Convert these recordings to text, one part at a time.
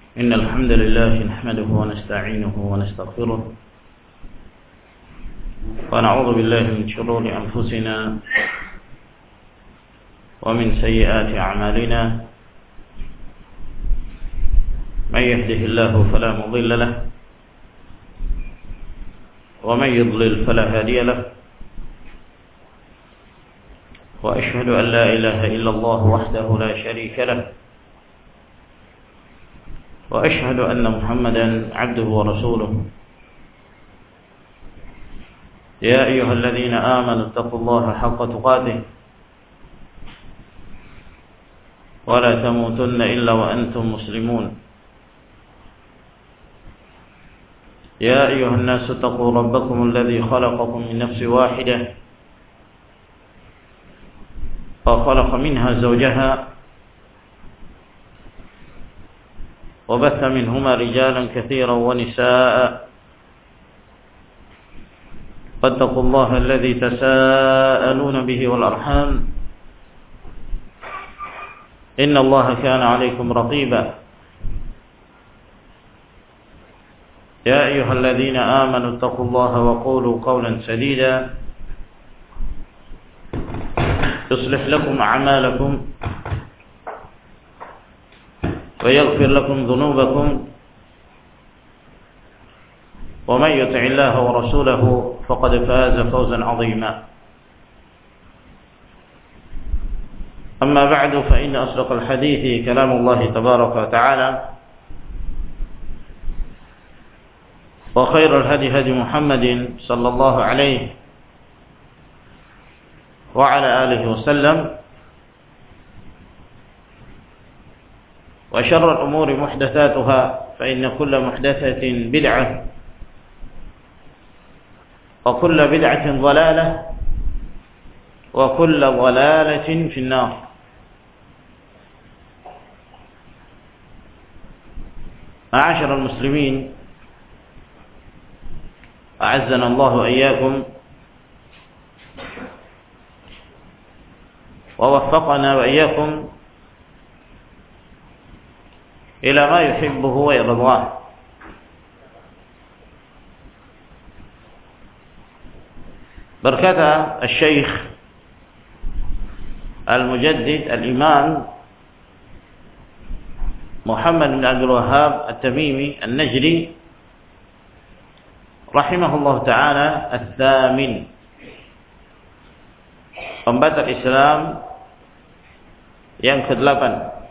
إن الحمد لله نحمده ونستعينه ونستغفره ونعوذ بالله من شرور أنفسنا ومن سيئات أعمالنا من يهده الله فلا مضل له ومن يضلل فلا هادي له وأشهد أن لا إله إلا الله وحده لا شريك له وأشهد أن محمدا عبده ورسوله يا أيها الذين آمنوا اتقوا الله حق تقاته ولا تموتن إلا وأنتم مسلمون يا أيها الناس اتقوا ربكم الذي خلقكم من نفس واحدة وخلق منها زوجها وبث منهما رجالا كثيرا ونساء فاتقوا الله الذي تساءلون به والأرحام إن الله كان عليكم رقيبا يا أيها الذين آمنوا اتقوا الله وقولوا قولا سديدا يصلح لكم أعمالكم ويغفر لكم ذنوبكم ومن يطع الله ورسوله فقد فاز فوزا عظيما أما بعد فإن أصدق الحديث كلام الله تبارك وتعالى وخير الهدي هدي محمد صلى الله عليه وعلى آله وسلم وشر الأمور محدثاتها فإن كل محدثة بدعة وكل بدعة ضلالة وكل ضلالة في النار. معاشر المسلمين أعزنا الله وإياكم ووفقنا وإياكم إلى ما يحبه ويرضاه. Berkata Syekh Al-Mujaddid Al-Imam Muhammad bin Abdul Wahhab At-Tamimi An-Najdi rahimahullah ta'ala Al-Thamin, pembatal Islam yang ke-8,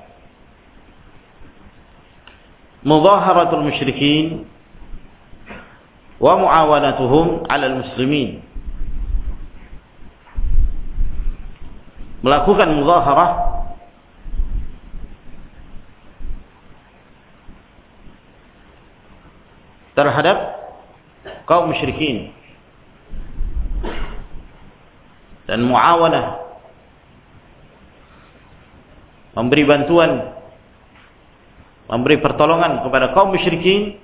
mudaharatul musyrikin wa muawanatuhum 'alal muslimin. Melakukan mudaharah terhadap kaum musyrikin dan muawanah, memberi bantuan, memberi pertolongan kepada kaum musyrikin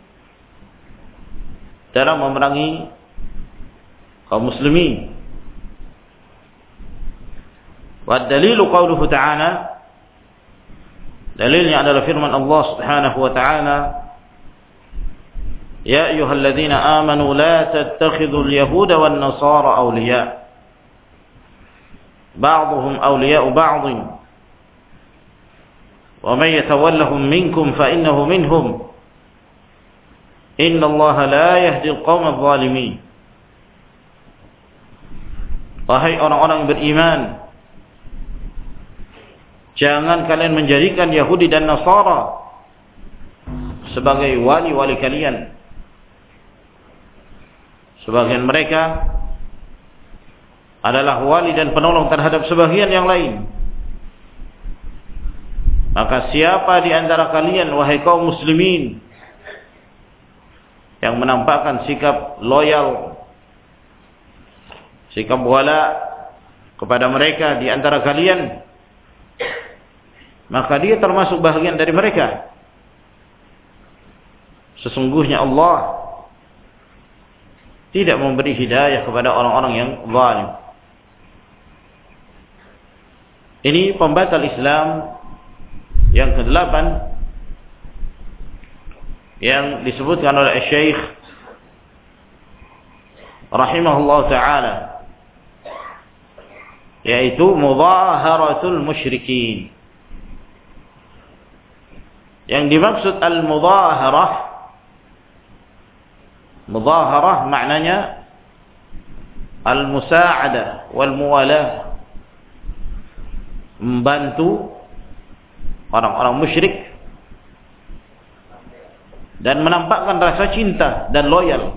dalam memerangi kaum muslimin. Wa dalilu qauluhu ta'ala, dalilnya adalah firman Allah Subhanahu wa ta'ala, ya ayyuhalladzina amanu la tattakhidhul yahuda wan nasara awliya ba'dhuhum awliya'u ba'dhin wa man yatawallahum minkum fa innahu minhum innallaha la yahdi al-qawma adh-dhalimin. Wahai orang-orang yang beriman, jangan kalian menjadikan Yahudi dan Nasara sebagai wali-wali kalian. Sebagian mereka adalah wali dan penolong terhadap sebagian yang lain. Maka siapa di antara kalian, wahai kaum muslimin, yang menampakkan sikap loyal, sikap wala kepada mereka di antara kalian, maka dia termasuk bahagian dari mereka. Sesungguhnya Allah tidak memberi hidayah kepada orang-orang yang zalim. Ini pembatal Islam yang ke-8 yang disebutkan oleh Syekh rahimahullah taala, yaitu mudaharatul musyrikin. Yang dimaksud al-mudaharah, mudaharah maknanya al-musa'adah wal muwalah, membantu orang-orang musyrik dan menampakkan rasa cinta dan loyal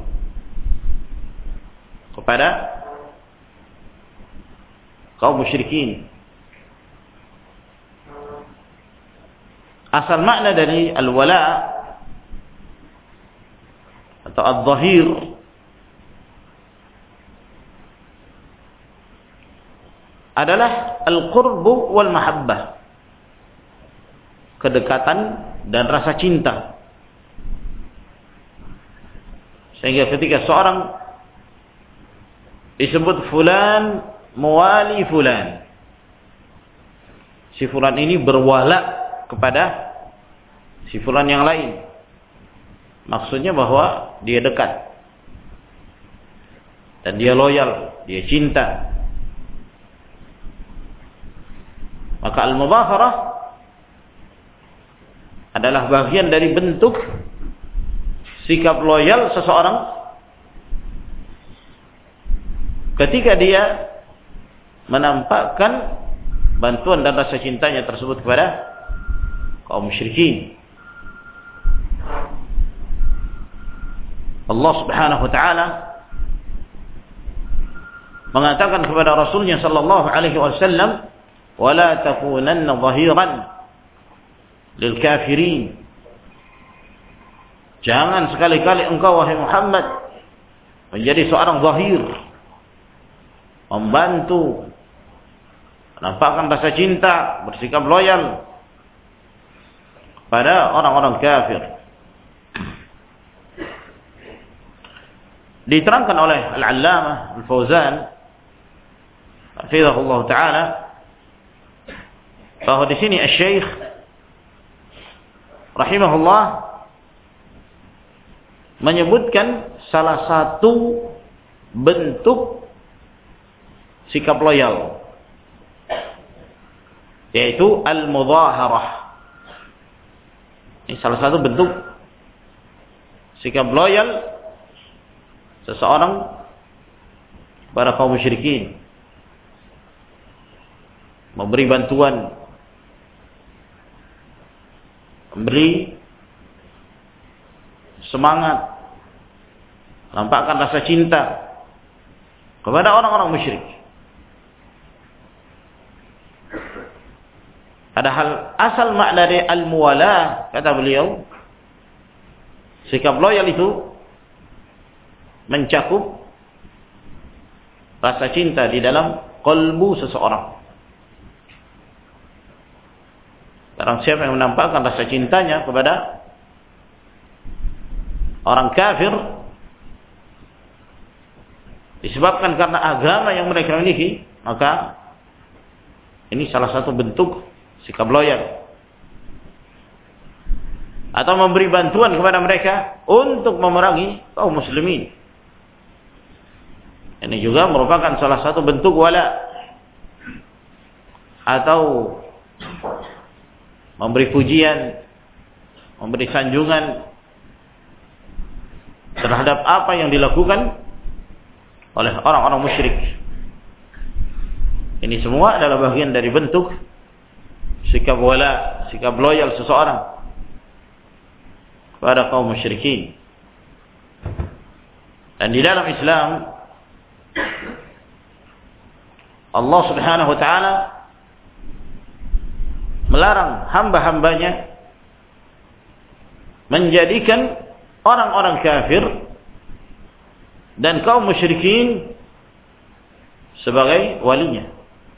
kepada kaum musyrikin. Asal makna dari al-wala atau al-zahir adalah al-qurbu wal mahabbah, kedekatan dan rasa cinta. Sehingga ketika seorang disebut fulan muwali fulan, si fulan ini berwala kepada si fulan yang lain, maksudnya bahwa dia dekat dan dia loyal, dia cinta. Maka al-mudhaharah adalah bagian dari bentuk sikap loyal seseorang ketika dia menampakkan bantuan dan rasa cintanya tersebut kepada kaum musyrikin. Allah Subhanahu wa taala mengatakan kepada Rasulnya sallallahu alaihi wasallam, "Wala takunanna dhahiran lil kafirin." Jangan sekali-kali engkau wahai Muhammad menjadi seorang zahir, membantu, menampakkan rasa cinta, bersikap loyal pada orang-orang kafir. Diterangkan oleh Al-Allamah Al-Fauzan hafizahullah taala bahwa di sini Asy-Syaikh rahimahullah menyebutkan salah satu bentuk sikap loyal, yaitu al-mudhaharah. Ini salah satu bentuk sikap loyal seseorang kepada kaum musyrikin, memberi bantuan, memberi semangat, menampakkan rasa cinta kepada orang-orang musyrik. Padahal asal makna dari al-muwalah, kata beliau, sikap loyal itu mencakup rasa cinta di dalam qalbu seseorang. Barang siapa yang menampakkan rasa cintanya kepada orang kafir disebabkan karena agama yang mereka miliki, maka ini salah satu bentuk sikap loyal. Atau memberi bantuan kepada mereka untuk memerangi kaum muslimin, ini juga merupakan salah satu bentuk wala. Atau memberi pujian, memberi sanjungan terhadap apa yang dilakukan oleh orang-orang musyrik. Ini semua adalah bagian dari bentuk sikap wala, sikap loyal seseorang kepada kaum musyrikin. Dan di dalam Islam Allah Subhanahu wa taala melarang hamba-hambanya menjadikan orang-orang kafir dan kaum musyrikin sebagai walinya,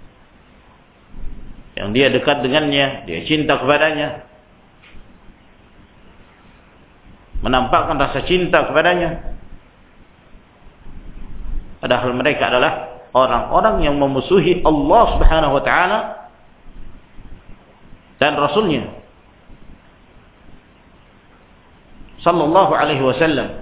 yang dia dekat dengannya, dia cinta kepadanya, menampakkan rasa cinta kepadanya. Padahal mereka adalah orang-orang yang memusuhi Allah Subhanahu wa taala dan Rasulnya. sallallahu alaihi wasallam.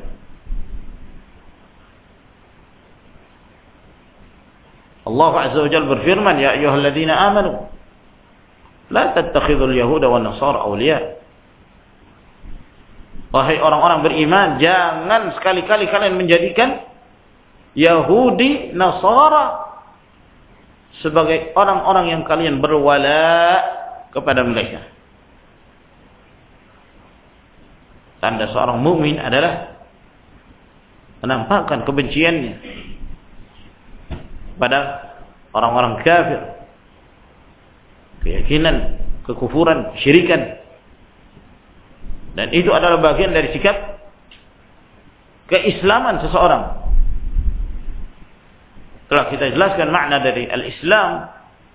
Allah Azza wa Jalla berfirman, ya ayyuhalladzina amanu la tattakhidhul yahuda wan nasara awliya. Wahai orang-orang beriman, jangan sekali-kali kalian menjadikan Yahudi, Nasara sebagai orang-orang yang kalian berwala kepada mereka. Tanda seorang mukmin adalah menampakkan kebenciannya pada orang-orang kafir, keyakinan, kekufuran, syirikan. Dan itu adalah bagian dari sikap keislaman seseorang. Telah kita jelaskan makna dari al-Islam,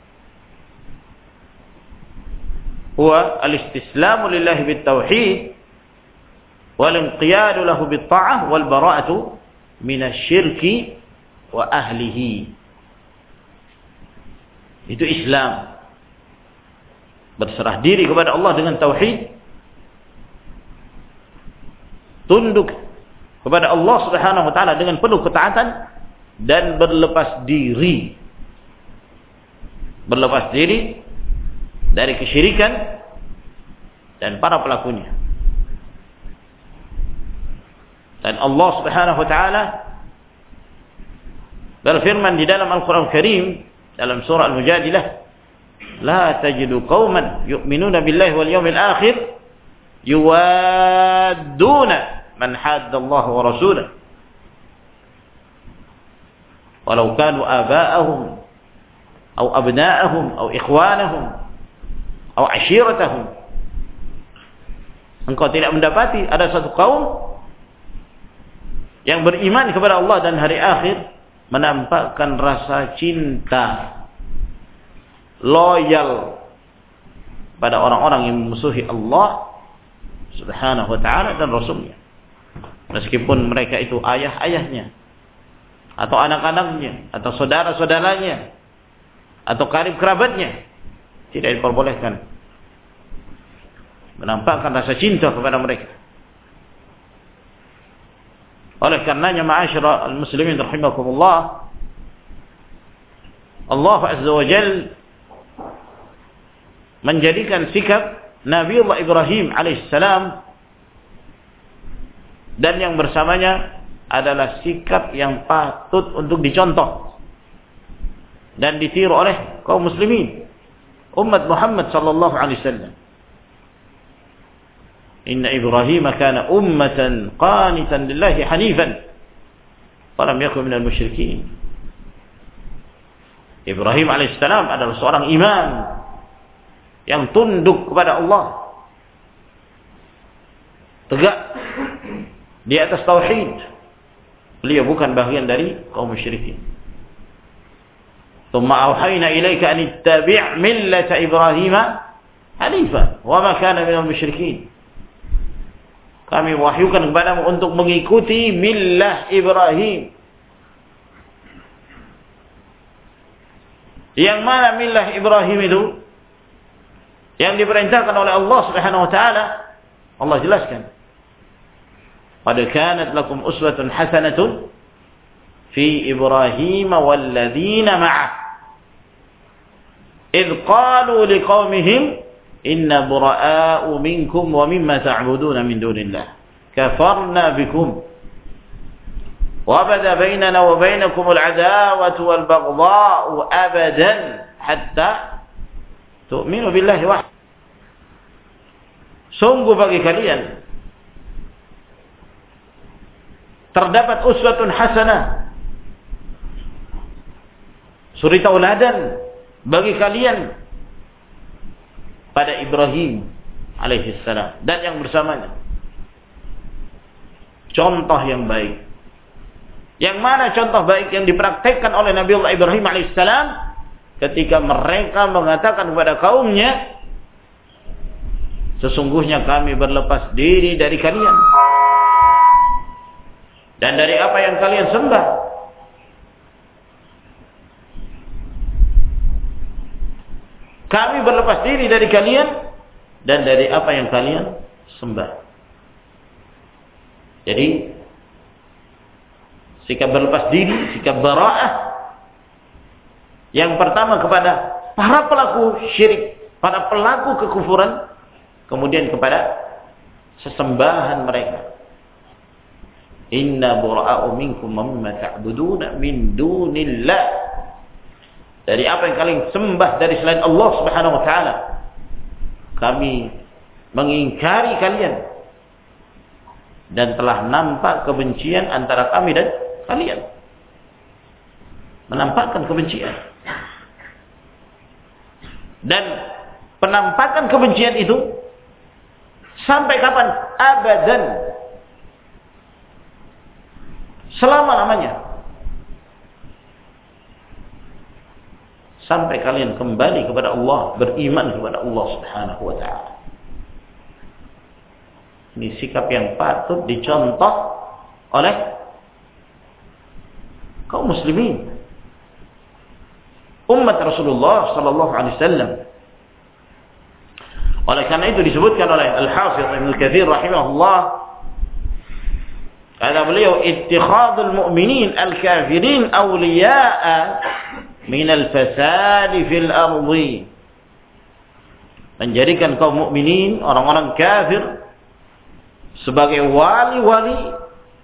huwa al-istislamu lillahi bit-tauhid wal inqiyadu lahu bit-ta'ah wal bara'atu minasyirki wa ahlihi. Itu Islam. Berserah diri kepada Allah dengan tauhid, tunduk kepada Allah Subhanahu wa taala dengan penuh ketaatan, dan berlepas diri dari kesyirikan dan para pelakunya. Dan Allah Subhanahu wa taala berfirman di dalam Al-Qur'an Karim dalam surah Al-Mujadilah, la tajidu qauman yu'minuna billahi wal yawmil akhir yuwadduna man hadda Allah wa rasulahu walau kanu aba'ahum aw abna'ahum aw ikhwanahum aw ashiratahum. Engkau tidak mendapati ada satu kaum yang beriman kepada Allah dan hari akhir menampakkan rasa cinta loyal pada orang-orang yang memusuhi Allah Subhanahu wa ta'ala dan Rasulnya, meskipun mereka itu ayah-ayahnya atau anak-anaknya atau saudara-saudaranya atau karib kerabatnya. Tidak diperbolehkan menampakkan rasa cinta kepada mereka. Oleh karenanya, ma'asyiral muslimin rahimakumullah, Allah Azza wa Jalla menjadikan sikap Nabiullah Ibrahim alaihissalam dan yang bersamanya adalah sikap yang patut untuk dicontoh dan ditiru oleh kaum muslimin, umat Muhammad sallallahu alaihi wasallam. Inna Ibrahim kana ummatan qanitan lillahi hanifan wa lam yakun minal musyrikin. Ibrahim alaihissalam adalah seorang imam yang tunduk kepada Allah, tegak di atas tauhid. Beliau bukan bagian dari kaum musyrikin. Tsumma auhayna ilaika an ittabi' millata Ibrahim hanifan wa ma kana minal musyrikin. Kami wahyukan kepadamu untuk mengikuti millah Ibrahim. Yang mana millah Ibrahim itu? Yang diperintahkan oleh Allah Subhanahu wa taala. Allah jelaskan, qad kanat lakum uswatun hasanatun fi Ibrahim walladzina ma'ah idh qalu liqaumihim inna bura'a'u minkum wa mimma ta'buduna min dunillah kafarna bikum wa bada bainana wa bainakum al-'adawatu wal baghdha'u abadan hatta tu'minu billahi wahdahu. Sungguh bagi kalian terdapat uswatun hasanah, suri tauladan bagi kalian pada Ibrahim alaihissalam dan yang bersamanya. Contoh yang baik. Yang mana contoh baik yang dipraktekkan oleh Nabiullah Ibrahim alaihissalam ketika mereka mengatakan kepada kaumnya, sesungguhnya kami berlepas diri dari kalian dan dari apa yang kalian sembah. Kami berlepas diri dari kalian dan dari apa yang kalian sembah. Jadi sikap berlepas diri, sikap bara'ah yang pertama kepada para pelaku syirik, para pelaku kekufuran, kemudian kepada sesembahan mereka. Inna bura'a'u minkum mimma ta'buduna min dunillah. Dari apa yang kalian sembah dari selain Allah Subhanahu wa taala, kami mengingkari kalian dan telah nampak kebencian antara kami dan kalian. Menampakkan kebencian. Dan penampakan kebencian itu sampai kapan? Abadan. Selama-lamanya. Sampai kalian kembali kepada Allah, beriman kepada Allah Subhanahu wa taala. Ini sikap yang patut dicontoh oleh kaum muslimin, umat Rasulullah sallallahu alaihi wasallam. Oleh karena itu disebutkan oleh Al-Hafidz Ibnu Katsir rahimahullah, kata beliau, ittikhadul mu'minin al-kafirin awliya'a min al-fasad fil ardi. Menjadikan kaum mukminin, orang-orang kafir, sebagai wali-wali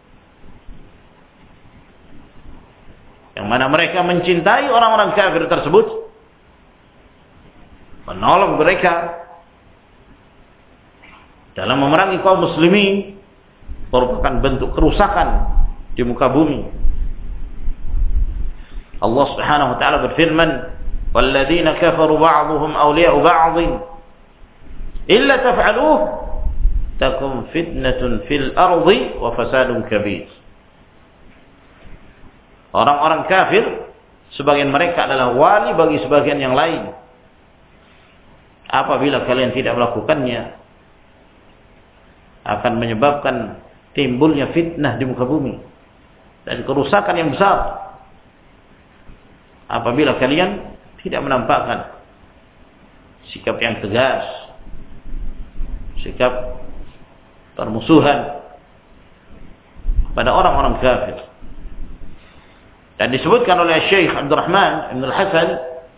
yang mana mereka mencintai orang-orang kafir tersebut, menolong mereka dalam memerangi kaum muslimin, merupakan bentuk kerusakan di muka bumi. Allah Subhanahu wa taala berfirman, "Walladzina kafaru ba'dhuhum awliya'u ba'dhin illa taf'aluhu takum fitnatun fil ardi wa fasadun kabir." Orang-orang kafir, sebagian mereka adalah wali bagi sebagian yang lain. Apabila kalian tidak melakukannya, akan menyebabkan timbulnya fitnah di muka bumi dan kerusakan yang besar. Apabila kalian tidak menampakkan sikap yang tegas, sikap permusuhan pada orang-orang kafir. Dan disebutkan oleh Syekh Abdurrahman Ibn Al-Hasan,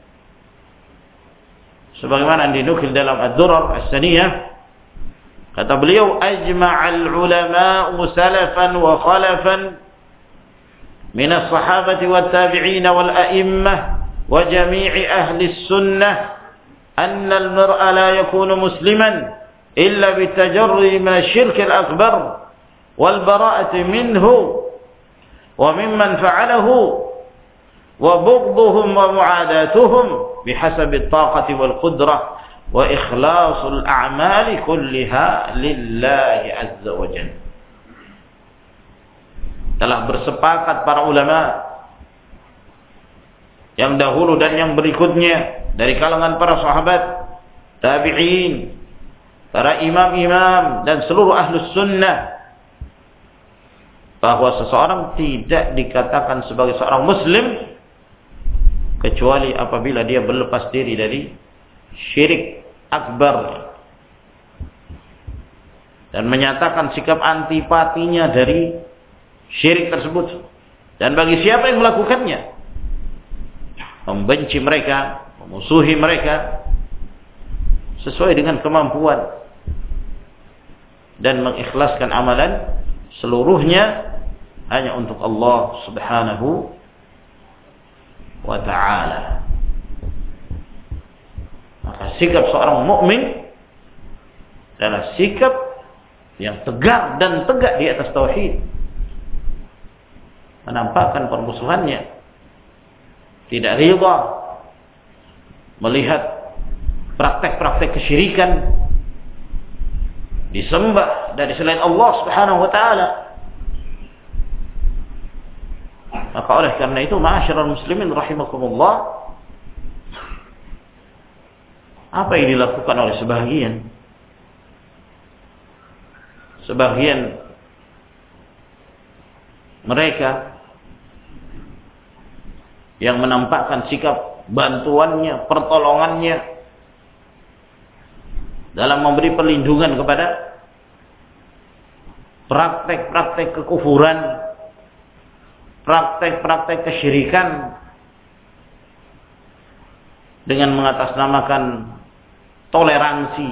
sebagaimana dinukil dalam Ad-Durar As-Saniyah, kata beliau, ajma'al ulama'u salafan wa khalafan min as-sahabati wat tabi'in wal a'immah wa jami'i ahli as-sunnah anna al-mar'a la yakunu musliman illa bitajarri min asy-syirk al-akbar wal bara'ati minhu wa mimman fa'alahu wa bughdhuhum wa mu'adatuhum bihasabi at-taqati wal qudrah wa ikhlasul a'mali kulliha lillahi azza wa jalla. Telah bersepakat para ulama yang dahulu dan yang berikutnya dari kalangan para sahabat, tabi'in, para imam-imam dan seluruh ahlus sunnah, bahwa seseorang tidak dikatakan sebagai seorang muslim kecuali apabila dia berlepas diri dari syirik akbar dan menyatakan sikap antipatinya dari syirik tersebut. Dan bagi siapa yang melakukannya, membenci mereka, memusuhi mereka sesuai dengan kemampuan dan mengikhlaskan amalan seluruhnya hanya untuk Allah Subhanahu wa ta'ala. Maka sikap seorang mukmin adalah sikap yang tegar dan tegak di atas tauhid, menampakkan permusuhannya, tidak rida melihat praktek-praktek kesyirikan disembah dari selain Allah Subhanahu wa taala. Maka oleh karena itu, ma'asyiral muslimin rahimakumullah, apa yang dilakukan oleh sebagian mereka yang menampakkan sikap bantuannya, pertolongannya dalam memberi perlindungan kepada praktek-praktek kekufuran, praktek-praktek kesyirikan dengan mengatasnamakan toleransi.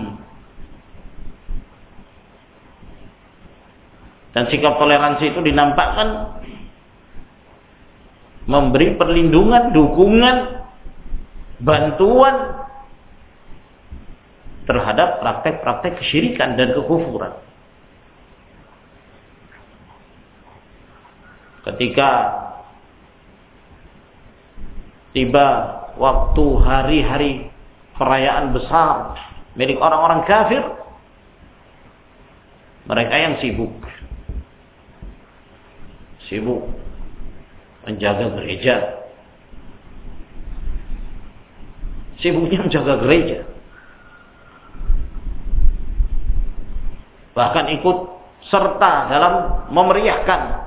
Dan sikap toleransi itu dinampakkan memberi perlindungan, dukungan, bantuan terhadap praktek-praktek kesyirikan dan kekufuran. Ketika tiba waktu hari-hari perayaan besar milik orang-orang kafir, mereka yang sibuk menjaga gereja, sibuknya menjaga gereja, bahkan ikut serta dalam memeriahkan,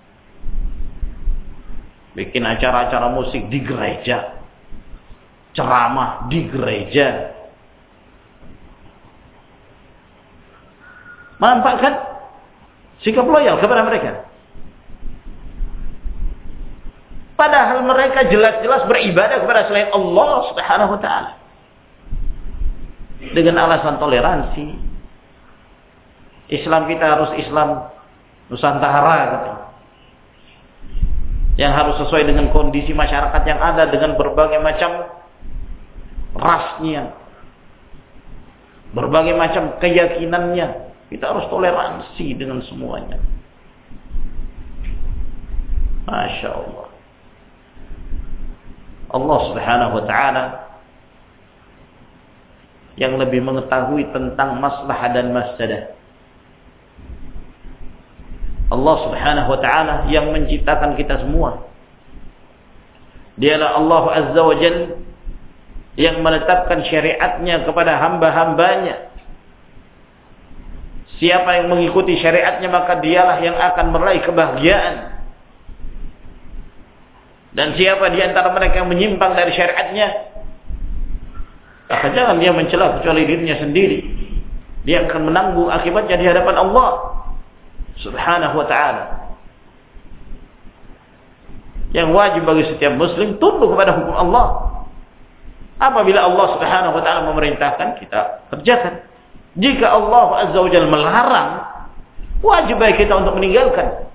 bikin acara-acara musik di gereja, ceramah di gereja, menampakkan sikap loyal kepada mereka. Padahal mereka jelas-jelas beribadah kepada selain Allah Subhanahu wa taala. Dengan alasan toleransi. Islam kita harus Islam Nusantara gitu. Yang harus sesuai dengan kondisi masyarakat yang ada, dengan berbagai macam rasnya, berbagai macam keyakinannya. Kita harus toleransi dengan semuanya. Masya Allah. Allah Subhanahu wa taala yang lebih mengetahui tentang maslahah dan mafsadah. Allah Subhanahu wa taala yang menciptakan kita semua. Dialah Allah Azza wa Jalla yang menetapkan syariatnya kepada hamba-hambanya. Siapa yang mengikuti syariatnya, maka dialah yang akan meraih kebahagiaan. Dan siapa di antara mereka yang menyimpang dari syariatnya, maka jangan dia mencela kecuali dirinya sendiri. Dia akan menanggung akibatnya di hadapan Allah Subhanahu wa ta'ala. Yang wajib bagi setiap muslim tunduk kepada hukum Allah. Apabila Allah Subhanahu wa ta'ala memerintahkan, kita kerjakan. Jika Allah Azza wa Jalla melarang, wajib bagi kita untuk meninggalkan.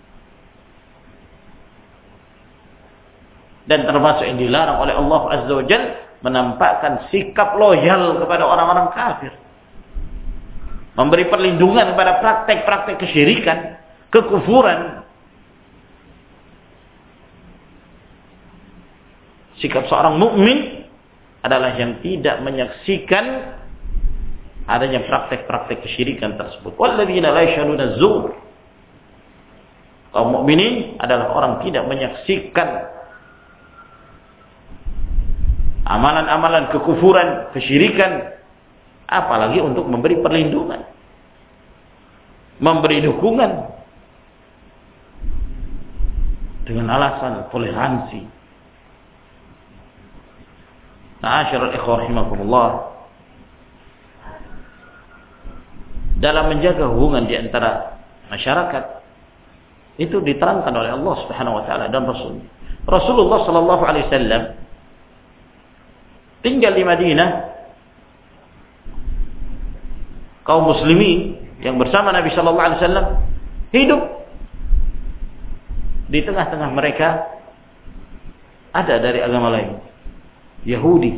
Dan termasuk yang dilarang oleh Allah Azza wa Jalla, menampakkan sikap loyal kepada orang-orang kafir, memberi perlindungan kepada praktek-praktek kesyirikan, kekufuran. Sikap seorang mukmin adalah yang tidak menyaksikan adanya praktek-praktek kesyirikan tersebut. Walladzina la yashhaduna az-zur. Kaum mukminin adalah orang tidak menyaksikan amalan-amalan kekufuran, kesyirikan, apalagi untuk memberi perlindungan, memberi dukungan dengan alasan toleransi. Ma'asyiral ikhwah rahimakumullah, dalam menjaga hubungan di antara masyarakat itu diterangkan oleh Allah Subhanahu wa taala dan Rasulullah sallallahu alaihi wasallam tinggal di Madinah. Kaum muslimin yang bersama Nabi sallallahu alaihi wasallam hidup di tengah-tengah mereka ada dari agama lain, Yahudi.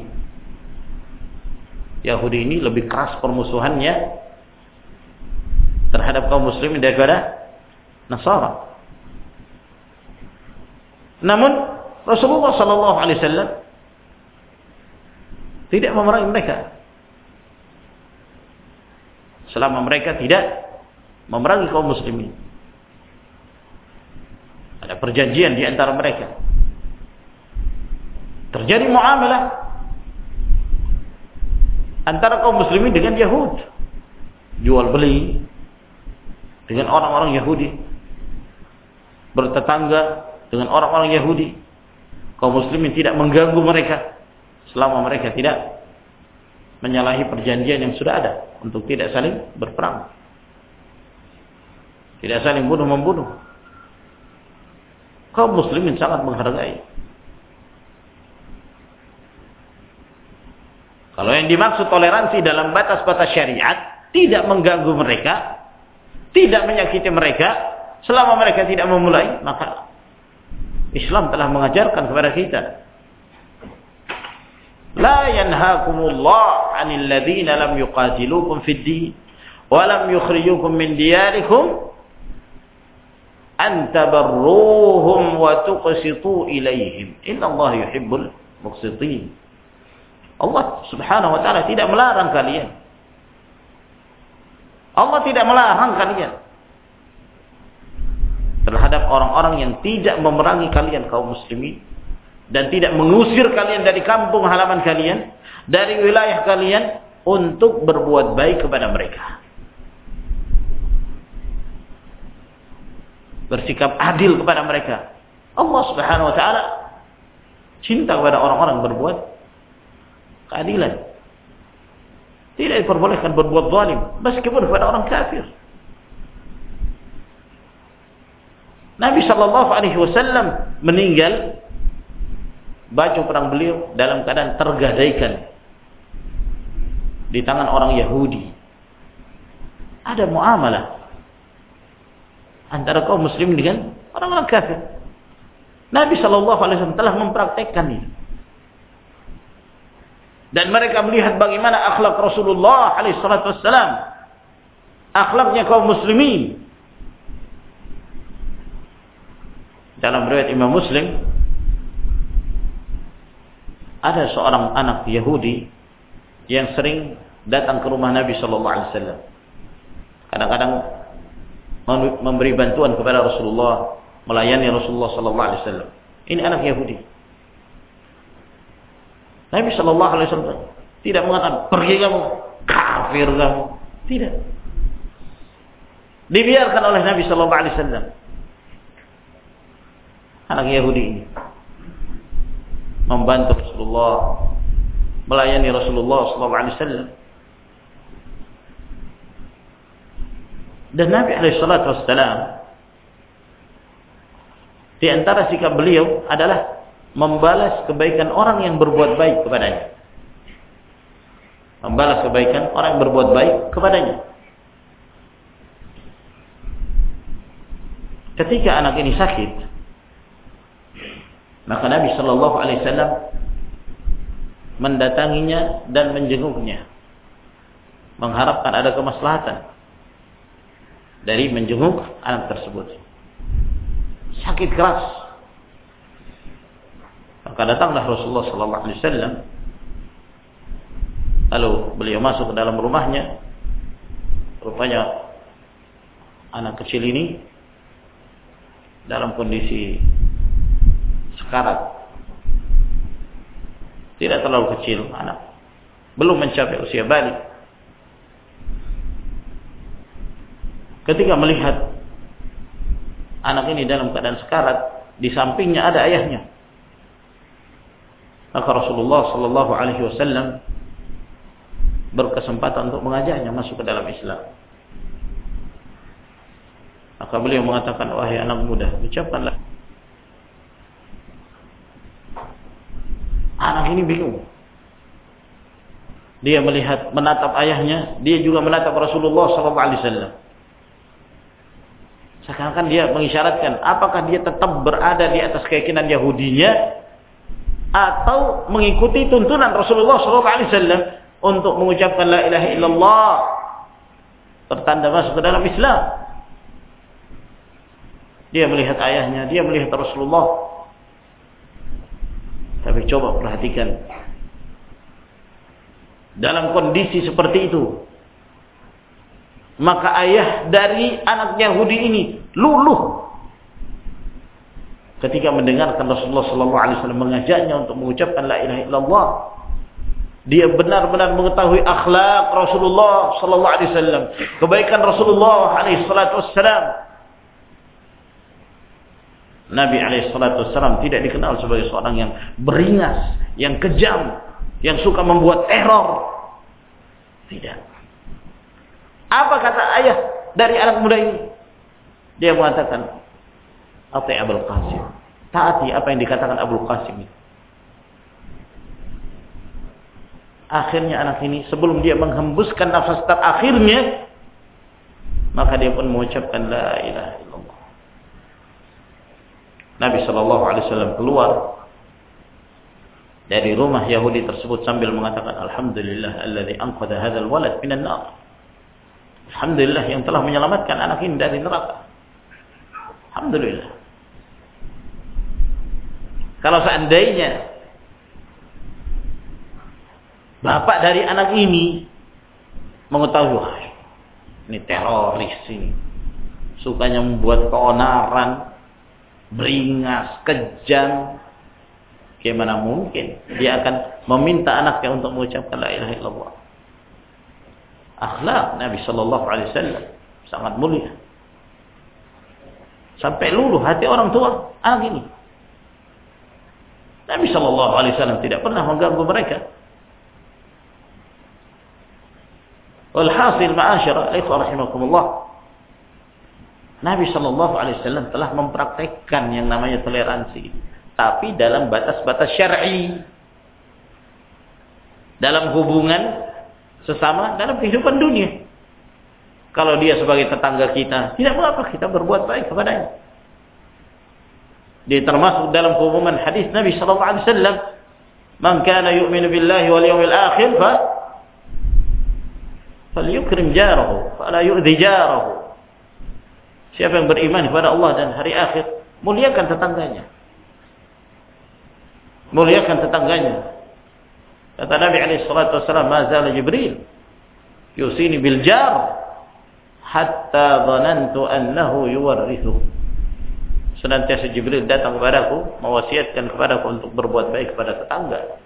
Yahudi ini lebih keras permusuhannya terhadap kaum muslimin daripada Nasara. Namun Rasulullah sallallahu alaihi wasallam tidak memerangi mereka selama mereka tidak memerangi kaum muslimin. Ada perjanjian di antara mereka. Terjadi muamalah antara kaum muslimin dengan Yahud, jual beli dengan orang-orang Yahudi, bertetangga dengan orang-orang Yahudi. Kaum muslimin tidak mengganggu mereka selama mereka tidak menyalahi perjanjian yang sudah ada untuk tidak saling berperang. Tidak saling bunuh-membunuh. Kaum muslimin sangat menghargai. Kalau yang dimaksud toleransi dalam batas-batas syariat, tidak mengganggu mereka, tidak menyakiti mereka, selama mereka tidak memulai, maka Islam telah mengajarkan kepada kita. La yanhaakumullah 'anil ladzina lam yuqatilukum fid din wa lam yukhrijukum min diyarikum an tabarruhum wa tuqsitu ilaihim. Innallaha yuhibbul muqsitin. Allah Subhanahu wa taala tidak melarang kalian. Allah tidak melarang kalian terhadap orang-orang yang tidak memerangi kalian kaum muslimin dan tidak mengusir kalian dari kampung halaman kalian, dari wilayah kalian, untuk berbuat baik kepada mereka. Bersikap adil kepada mereka. Allah Subhanahu wa taala cinta kepada orang-orang berbuat keadilan. Tidak diperbolehkan berbuat zalim meskipun kepada orang kafir. Nabi sallallahu alaihi wasallam meninggal, baju perang beliau dalam keadaan tergadaikan di tangan orang Yahudi. Ada muamalah antara kaum muslim dengan orang-orang kafir. Nabi sallallahu alaihi wasallam telah mempraktekkan ini. Dan mereka melihat bagaimana akhlak Rasulullah alaihi salatu wassalam, akhlaknya kaum muslimin. Dalam riwayat Imam Muslim, ada seorang anak Yahudi yang sering datang ke rumah Nabi sallallahu alaihi wasallam. Kadang-kadang memberi bantuan kepada Rasulullah, melayani Rasulullah sallallahu alaihi wasallam. Ini anak Yahudi. Nabi sallallahu alaihi wasallam tidak mengatakan, "Pergi kamu, kafir kamu." Tidak. Dibiarkan oleh Nabi sallallahu alaihi wasallam. Anak Yahudi ini membantu Rasulullah, melayani Rasulullah sallallahu alaihi wasallam. Dan Nabi alaihi salatu wasallam, di antara sikap beliau adalah membalas kebaikan orang yang berbuat baik kepadanya. Membalas kebaikan orang yang berbuat baik kepadanya. Ketika anak ini sakit, maka Nabi sallallahu alaihi wasallam mendatanginya dan menjenguknya, mengharapkan ada kemaslahatan dari menjenguk anak tersebut. Sakit keras. Maka datanglah Rasulullah sallallahu alaihi wasallam. Lalu beliau masuk ke dalam rumahnya. Rupanya anak kecil ini dalam kondisi sekarat. Tidak terlalu kecil anak, belum mencapai usia balik. Ketika melihat anak ini dalam keadaan sekarat, di sampingnya ada ayahnya, maka Rasulullah sallallahu alaihi wasallam berkesempatan untuk mengajaknya masuk ke dalam Islam. Maka beliau mengatakan, "Wahai anak muda, ucapkanlah." Anak ini bingung. Dia melihat, menatap ayahnya, dia juga menatap Rasulullah sallallahu alaihi wasallam. Seakan-akan dia mengisyaratkan apakah dia tetap berada di atas keyakinan Yahudinya atau mengikuti tuntunan Rasulullah SAW untuk mengucapkan la ilaha illallah, pertanda masuk ke dalam Islam. Dia melihat ayahnya, dia melihat Rasulullah. Tapi coba perhatikan, dalam kondisi seperti itu, maka ayah dari anak Yahudi ini luluh ketika mendengarkan Rasulullah sallallahu alaihi wasallam mengajaknya untuk mengucapkan la ilaha illallah. Dia benar-benar mengetahui akhlak Rasulullah sallallahu alaihi wasallam, kebaikan Rasulullah alaihi salatu wassalam. Nabi alaihi salatu wassalam tidak dikenal sebagai seorang yang beringas, yang kejam, yang suka membuat teror. Tidak. Apa kata ayah dari anak muda ini? Dia mengatakan, "Ati Abul Qasim." Taati apa yang dikatakan Abul Qasim itu. Akhirnya anak ini sebelum dia menghembuskan nafas terakhirnya, maka dia pun mengucapkan la ilaha illallah. Nabi sallallahu alaihi wasallam keluar dari rumah Yahudi tersebut sambil mengatakan, "Alhamdulillah alladzi anqadha hadzal walad minan nar." Alhamdulillah yang telah menyelamatkan anak ini dari neraka. Alhamdulillah. Kalau seandainya bapak dari anak ini mengetahui, wah, ini teroris ini, sukanya membuat keonaran, beringas, kejam, bagaimana mungkin dia akan meminta anaknya untuk mengucapkan la ilaha illallah. Akhlak Nabi sallallahu alaihi wasallam sangat mulia. Sampai luluh hati orang tua anak ini. Nabi sallallahu alaihi wasallam tidak pernah mengganggu mereka. Walhasil ma'asyara ikhwan rahimakumullah, Nabi sallallahu alaihi wasallam telah mempraktekkan yang namanya toleransi, tapi dalam batas-batas syar'i, dalam hubungan sesama dalam kehidupan dunia. Kalau dia sebagai tetangga kita, tidak mengapa kita berbuat baik kepadanya. Dia termasuk dalam pengumuman hadis Nabi sallallahu alaihi wasallam, "Man kana yu'minu billahi wal yawmil akhir falyukrim jarahu fala yu'dhi jarahu." Siapa yang beriman kepada Allah dan hari akhir, muliakan tetangganya. Muliakan tetangganya. Kata Nabi alaihi salatu wasallam, "Ma zala Jibril yusini bil jar hatta dhanantu annahu yuwarrithu." Senantiasa Jibril datang kepadaku, mewasiatkan kepadaku untuk berbuat baik kepada tetangga.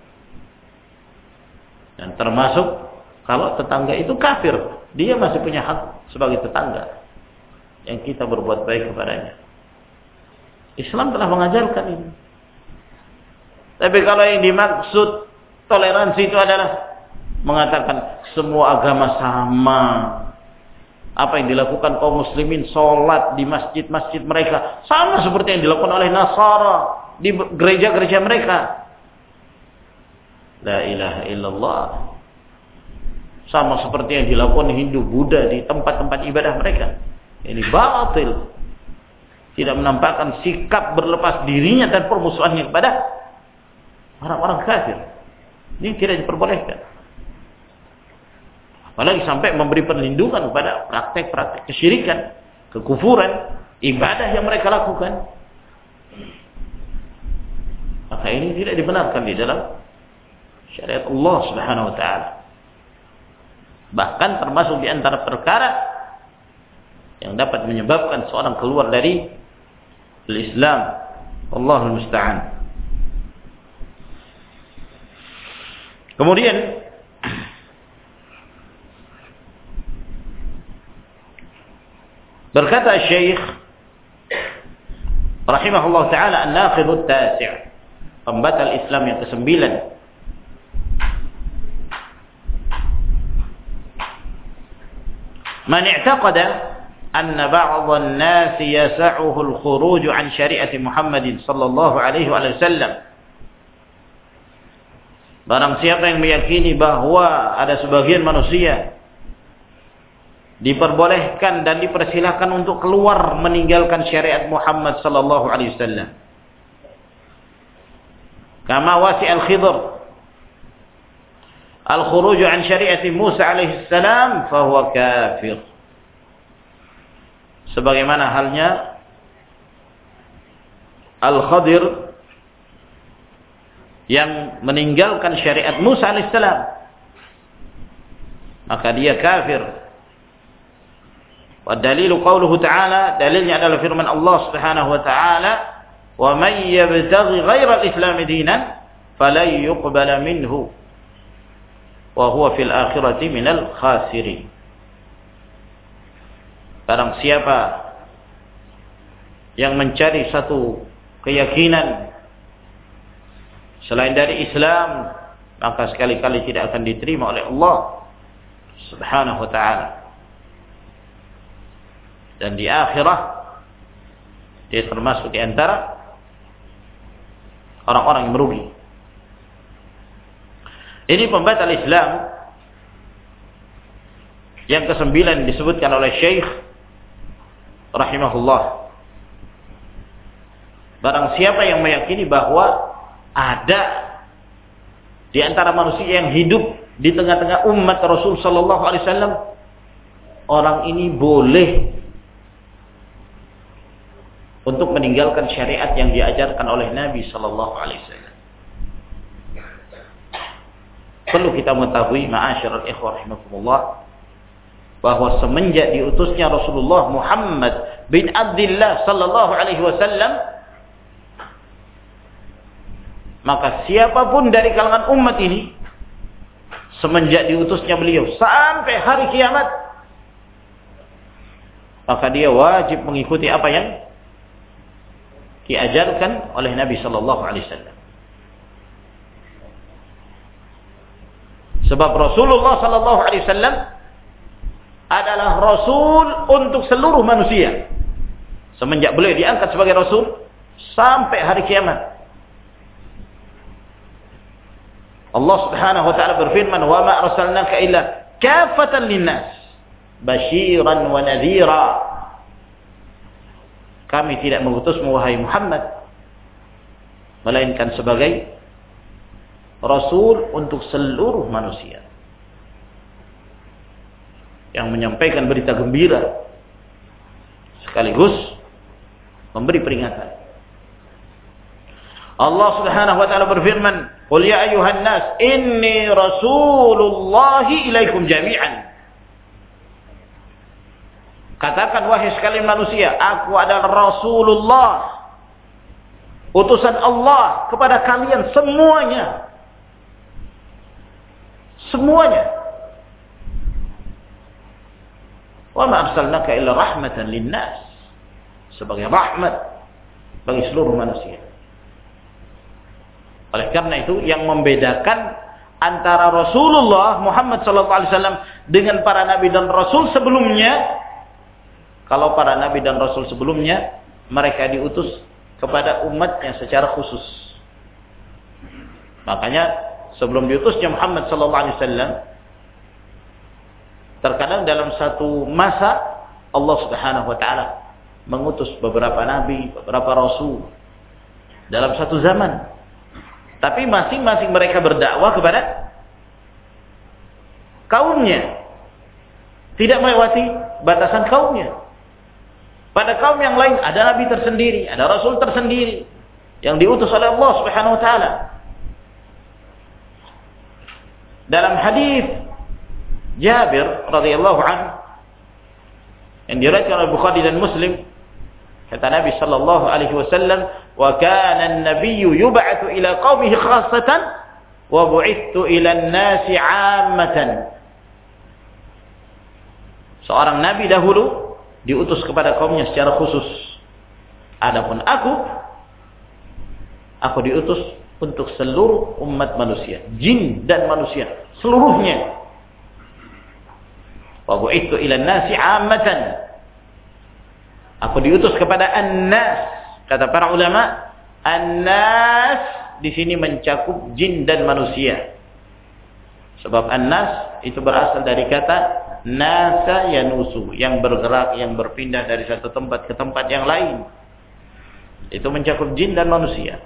Dan termasuk kalau tetangga itu kafir, dia masih punya hak sebagai tetangga yang kita berbuat baik kepadanya. Islam telah mengajarkan ini. Tapi kalau yang dimaksud toleransi itu adalah mengatakan semua agama sama, apa yang dilakukan kaum muslimin, sholat di masjid-masjid mereka sama seperti yang dilakukan oleh Nasara di gereja-gereja mereka. La ilaha illallah. Sama seperti yang dilakukan Hindu, Buddha di tempat-tempat ibadah mereka. Ini batil. Tidak menampakkan sikap berlepas dirinya dan permusuhannya kepada orang-orang kafir. Ini tidak diperbolehkan. Apalagi sampai memberi perlindungan kepada praktek-praktek kesyirikan, kekufuran, ibadah yang mereka lakukan. Maka ini tidak dibenarkan di dalam syariat Allah Subhanahu wa taala. Bahkan termasuk di antara perkara yang dapat menyebabkan seorang keluar dari Islam. Allahul musta'an. Kemudian berkata Syekh rahimahullah taala, an-naqidut tasi', pembatal Islam yang ke-9, man i'taqada anna ba'd an-nas yas'uhu al-khuruj 'an syari'ati Muhammadin sallallahu alaihi wasallam. Barang siapa yang meyakini bahwa ada sebagian manusia diperbolehkan dan dipersilahkan untuk keluar meninggalkan syariat Muhammad sallallahu alaihi wasallam, kama wasi al-Khidr al-khuruj an syariati Musa alaihi salam, fahuwa kafir. Sebagaimana halnya Al-Khadir yang meninggalkan syariat Musa alaihi salam, maka dia kafir. Wadalilu qauluhu ta'ala, dalilnya adalah firman Allah Subhanahu wa ta'ala, "Wa man yabtaghi ghayra al-islam dinan falan yuqbala minhu wa huwa fil akhirati minal khasirin." Barang siapa yang mencari satu keyakinan selain dari Islam, maka sekali-kali tidak akan diterima oleh Allah Subhanahu wa ta'ala. Dan di akhirat Dia termasuk di antara orang-orang yang merugi. Ini pembatal Islam yang ke-9 disebutkan oleh Syekh rahimahullah. Barang siapa yang meyakini bahwa ada di antara manusia yang hidup di tengah-tengah umat Rasul sallallahu alaihi wasallam, orang ini boleh untuk meninggalkan syariat yang diajarkan oleh Nabi sallallahu alaihi wasallam. Perlu kita mengetahui ma'asyiral ikhwah rahimakumullah, bahwa semenjak diutusnya Rasulullah Muhammad bin Abdullah sallallahu alaihi wasallam, maka siapapun dari kalangan umat ini semenjak diutusnya beliau sampai hari kiamat, maka dia wajib mengikuti apa yang diajarkan oleh Nabi sallallahu alaihi wasallam. Sebab Rasulullah sallallahu alaihi wasallam adalah rasul untuk seluruh manusia. Semenjak beliau diangkat sebagai rasul sampai hari kiamat. Allah Subhanahu wa taala berfirman, "Wa ma arsalnaka illa kafatan linnas, basyiran wa nadhira." Kami tidak mengutusmu wahai Muhammad melainkan sebagai rasul untuk seluruh manusia, yang menyampaikan berita gembira sekaligus memberi peringatan. Allah Subhanahu wa taala berfirman, "Qul ya ayyuhan nas, inni rasulullahi ilaikum jami'an." Katakan wahai sekalian manusia, aku adalah Rasulullah, utusan Allah kepada kalian semuanya. Semuanya. Wa ma arsalnaka illa rahmatan linnas, sebagai rahmat bagi seluruh manusia. Oleh karena itu yang membedakan antara Rasulullah Muhammad SAW dengan para nabi dan rasul sebelumnya, kalau para nabi dan rasul sebelumnya mereka diutus kepada umatnya secara khusus. Makanya sebelum diutusnya Muhammad SAW, terkadang dalam satu masa Allah Subhanahu wa taala mengutus beberapa nabi, beberapa rasul dalam satu zaman. Tapi masing-masing mereka berdakwah kepada kaumnya, tidak melewati batasan kaumnya. Pada kaum yang lain ada nabi tersendiri, ada rasul tersendiri yang diutus oleh Allah Subhanahu wa taala. Dalam hadis Jabir radhiyallahu anhu yang diriwayatkan oleh Bukhari dan Muslim, kata Nabi sallallahu alaihi wasallam, "Wa kana an-nabiyyu yub'atsu ila qaumihi khassatan wa bu'itsu ila an-nasi 'ammatan." Seorang nabi dahulu diutus kepada kaumnya secara khusus. Adapun aku diutus untuk seluruh umat manusia, jin dan manusia, seluruhnya. Wa bu'itsu ila an-nasi 'ammatan. Aku diutus kepada an-nas. Kata para ulama, an-nas di sini mencakup jin dan manusia. Sebab an-nas itu berasal dari kata nasa yanusu, yang bergerak, yang berpindah dari satu tempat ke tempat yang lain. Itu mencakup jin dan manusia.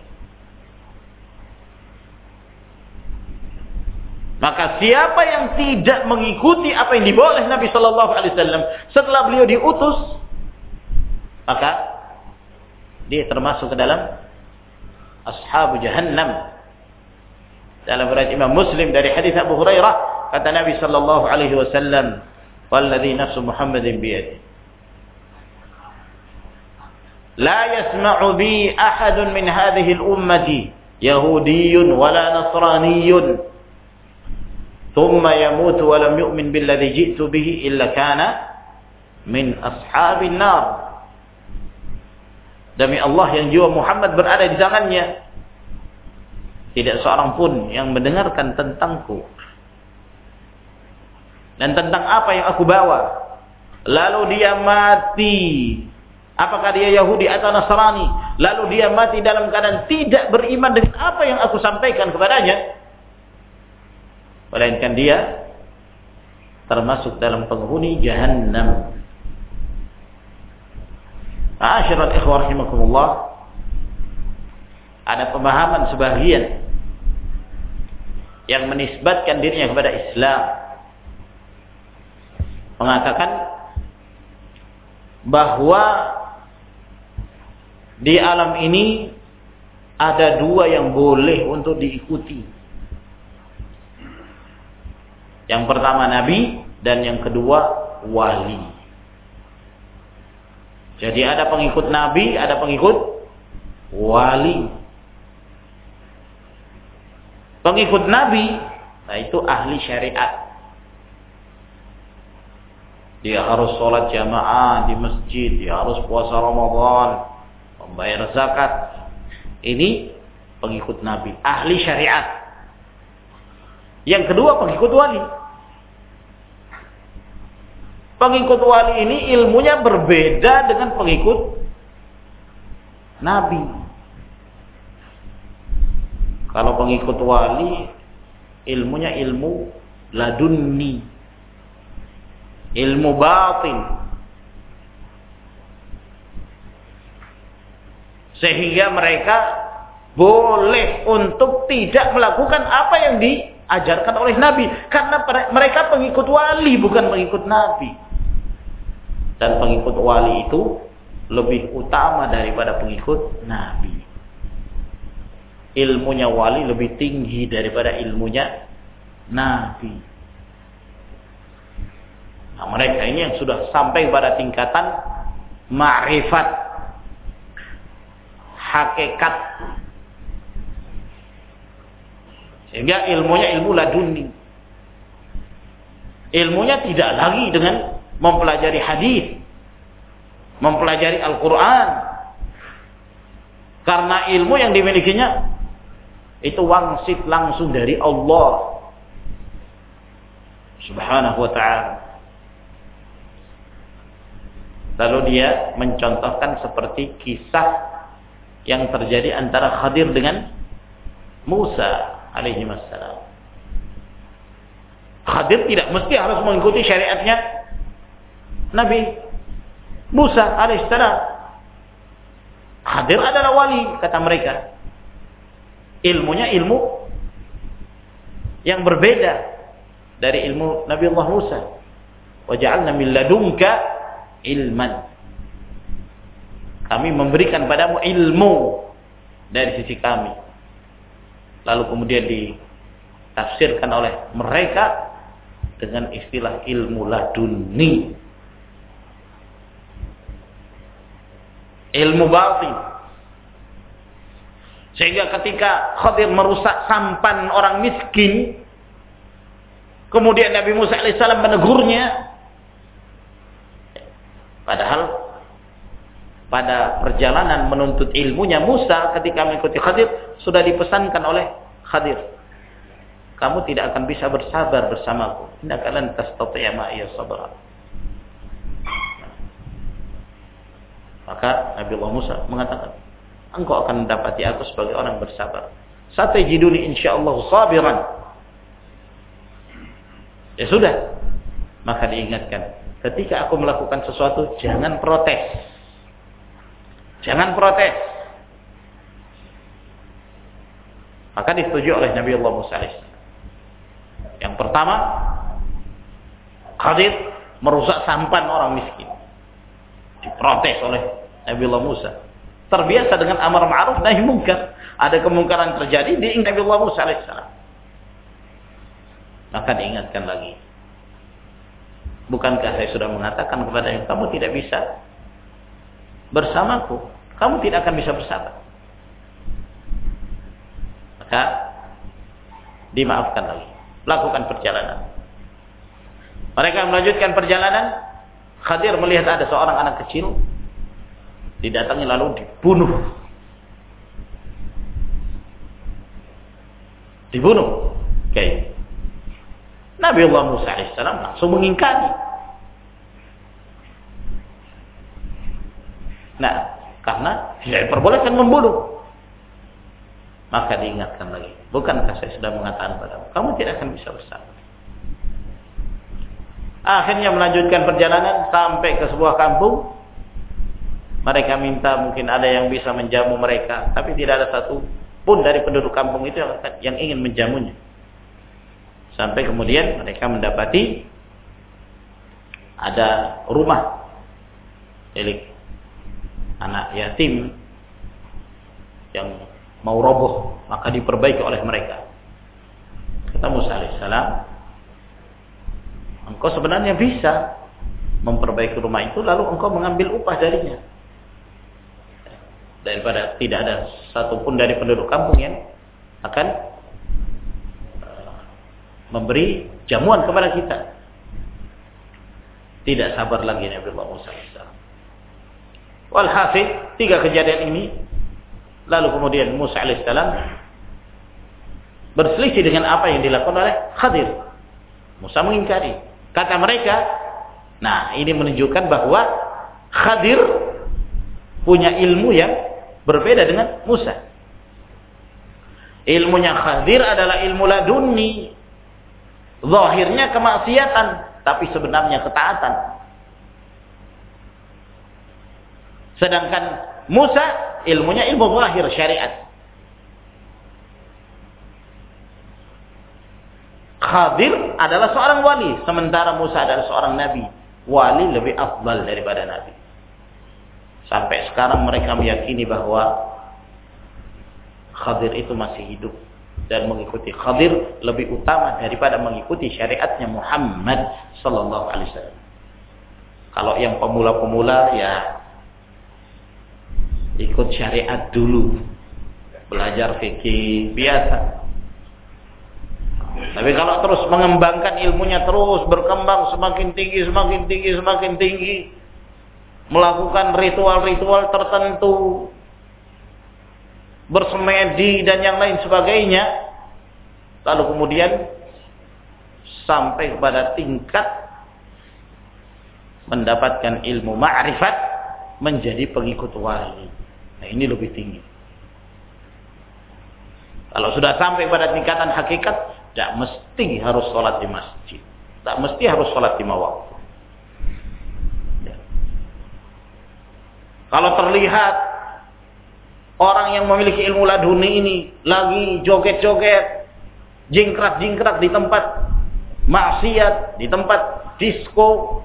Maka siapa yang tidak mengikuti apa yang dibawa oleh Nabi sallallahu alaihi wasallam setelah beliau diutus, maka dia termasuk ke dalam ashabu jahannam. Dalam riwayat Imam Muslim dari hadis Abu Hurairah, kata Nabi sallallahu alaihi wasallam, "Walladzi nafsu Muhammadin biyadihi, la yasma'u bi ahadun min hadhihi al-ummati yahudiyyun wala nasraniyyun thumma yamutu wa lam yu'min billadzi ji'tu bihi illa kana min ashabin nar." Demi Allah yang jiwa Muhammad berada di tangannya, tidak seorang pun yang mendengarkan tentangku dan tentang apa yang aku bawa, lalu dia mati Apakah dia Yahudi atau Nasrani, lalu dia mati dalam keadaan tidak beriman dengan apa yang aku sampaikan kepadanya, melainkan dia termasuk dalam penghuni jahannam. Ma'asyiral ikhwah rahimakumullah, ada pemahaman sebagian yang menisbatkan dirinya kepada Islam, mengatakan bahwa di alam ini ada dua yang boleh untuk diikuti. Yang pertama Nabi, dan yang kedua wali. Jadi ada pengikut Nabi, ada pengikut wali. Pengikut Nabi, nah itu ahli syariat. Dia harus sholat jamaah di masjid, dia harus puasa Ramadan, membayar zakat. Ini pengikut Nabi, ahli syariat. Yang kedua pengikut wali. Pengikut wali ini ilmunya berbeda dengan pengikut Nabi. Kalau pengikut wali, ilmunya ilmu ladunni, ilmu batin, sehingga mereka boleh untuk tidak melakukan apa yang diajarkan oleh Nabi, karena mereka pengikut wali, bukan pengikut Nabi. Dan pengikut wali itu lebih utama daripada pengikut Nabi. Ilmunya wali lebih tinggi daripada ilmunya Nabi. Nah, mereka ini yang sudah sampai pada tingkatan ma'rifat, hakikat, sehingga ilmunya ilmu laduni. Ilmunya tidak lagi dengan mempelajari hadis, mempelajari Al-Quran, karena ilmu yang dimilikinya itu wangsit langsung dari Allah Subhanahu wa ta'ala. Lalu dia mencontohkan seperti kisah yang terjadi antara Khadir dengan Musa alaihi wassalam. Khadir tidak mesti harus mengikuti syariatnya Nabi Musa alaihissalam. Khadir adalah wali, kata mereka. Ilmunya ilmu yang berbeda dari ilmu Nabi Allah Musa. Wa ja'alna min ladunka ilman. Kami memberikan padamu ilmu dari sisi kami. Lalu kemudian ditafsirkan oleh mereka dengan istilah ilmu laduni, ilmu batin. Sehingga ketika Khadir merusak sampan orang miskin, kemudian Nabi Musa alaihissalam menegurnya, padahal pada perjalanan menuntut ilmunya Musa ketika mengikuti Khadir sudah dipesankan oleh Khadir, kamu tidak akan bisa bersabar bersamaku. Innaka lan tastati'a ma'iya sabra. Maka Nabi Allah Musa mengatakan, engkau akan mendapati aku sebagai orang bersabar. Satajiduni insyaallah sabiran. Ya sudah. Maka diingatkan, ketika aku melakukan sesuatu jangan protes. Jangan protes. Maka disetujui oleh Nabi Allah Musa AS. Yang pertama, Khadir merusak sampan orang miskin. Diprotes oleh Nabi Allah Musa. Terbiasa dengan amar ma'ruf nahi munkar. Ada kemungkaran terjadi, diingat Nabi Allah Musa AS. Maka diingatkan lagi. Bukankah saya sudah mengatakan kepadanya, kamu tidak bisa bersamaku, kamu tidak akan bisa bersabar. Maka dimaafkan lagi, lakukan perjalanan. Mereka melanjutkan perjalanan. Khadir melihat ada seorang anak kecil didatangi lalu dibunuh. Oke. Nabi Allah Musa AS langsung mengingkari. Nah, karena tidak diperbolehkan membunuh. Maka diingatkan lagi, bukankah saya sudah mengatakan padamu, kamu tidak akan bisa bersabar. Akhirnya melanjutkan perjalanan sampai ke sebuah kampung. Mereka minta mungkin ada yang bisa menjamu mereka, tapi tidak ada satu pun dari penduduk kampung itu yang ingin menjamunya. Sampai kemudian mereka mendapati ada rumah milik anak yatim yang mau roboh, maka diperbaiki oleh mereka. Kata Musa alaihissalam, engkau sebenarnya bisa memperbaiki rumah itu, lalu engkau mengambil upah darinya. Daripada tidak ada satupun dari penduduk kampung yang akan memberi jamuan kepada kita. Tidak sabar lagi Nabi Allah Musa alaihissalam. Walhasil 3 kejadian ini, lalu kemudian Musa alaihissalam berselisih dengan apa yang dilakukan oleh Khadir. Musa mengingkari. Kata mereka, nah ini menunjukkan bahwa Khadir punya ilmu yang berbeda dengan Musa. Ilmunya Khadir adalah ilmu laduni. Zahirnya kemaksiatan, tapi sebenarnya ketaatan. Sedangkan Musa ilmunya ilmu zahir syariat. Khadir adalah seorang wali, sementara Musa adalah seorang nabi. Wali lebih afdal daripada nabi. Sampai sekarang mereka meyakini bahwa Khadir itu masih hidup dan mengikuti Khadir lebih utama daripada mengikuti syariatnya Muhammad sallallahu alaihi wasallam. Kalau yang pemula-pemula ya ikut syariat dulu, belajar fikih biasa. Tapi kalau terus mengembangkan ilmunya, terus berkembang semakin tinggi, semakin tinggi, semakin tinggi, melakukan ritual-ritual tertentu, bersemedi dan yang lain sebagainya, lalu kemudian sampai kepada tingkat mendapatkan ilmu ma'rifat, menjadi pengikut wali. Nah ini lebih tinggi. Kalau sudah sampai pada tingkatan hakikat, tidak mesti harus sholat di masjid, tidak mesti harus sholat 5 waktu. Kalau terlihat orang yang memiliki ilmu laduni ini lagi joget-joget, jingkrak-jingkrak di tempat maksiat, di tempat disko,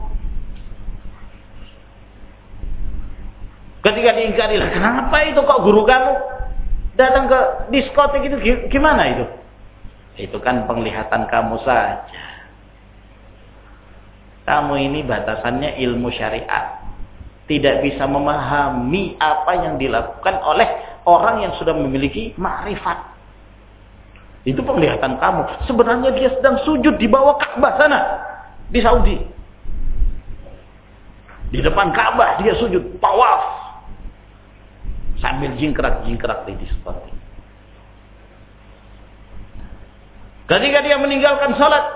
ketika diingkari, kenapa itu kok guru kamu datang ke diskotik itu, gimana itu? Itu kan penglihatan kamu saja. Kamu ini batasannya ilmu syariat. Tidak bisa memahami apa yang dilakukan oleh orang yang sudah memiliki ma'rifat. Itu penglihatan kamu. Sebenarnya dia sedang sujud di bawah Ka'bah sana, di Saudi. Di depan Ka'bah dia sujud, tawaf, sambil jingkrak-jingkrak di diskotik. Ketika dia meninggalkan salat,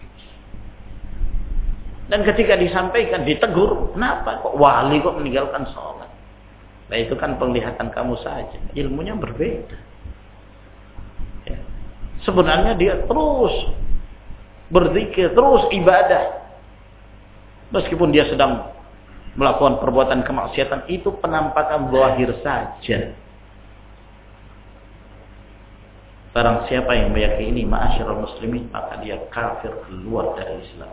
dan ketika disampaikan, ditegur, kenapa kok wali kok meninggalkan sholat? Nah itu kan penglihatan kamu saja, ilmunya berbeda. Ya. Sebenarnya dia terus berzikir, terus ibadah. Meskipun dia sedang melakukan perbuatan kemaksiatan, itu penampakan zahir saja. Barang siapa yang meyakini ma'asyiral muslimin, maka dia kafir, keluar dari Islam.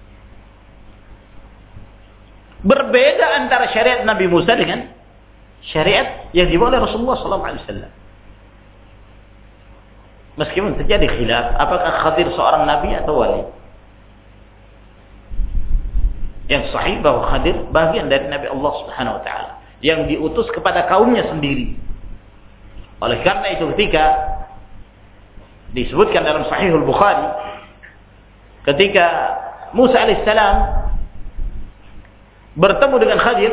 Berbeda antara syariat Nabi Musa dengan syariat yang dibawa oleh Rasulullah SAW. Meskipun terjadi khilaf, apakah Khadir seorang nabi atau wali? Yang sahih bahwa Khadir bagian dari Nabi Allah Subhanahu Wa Taala yang diutus kepada kaumnya sendiri. Oleh karena itu ketika disebutkan dalam Sahihul Bukhari, ketika Musa alaihissalam bertemu dengan Khadir,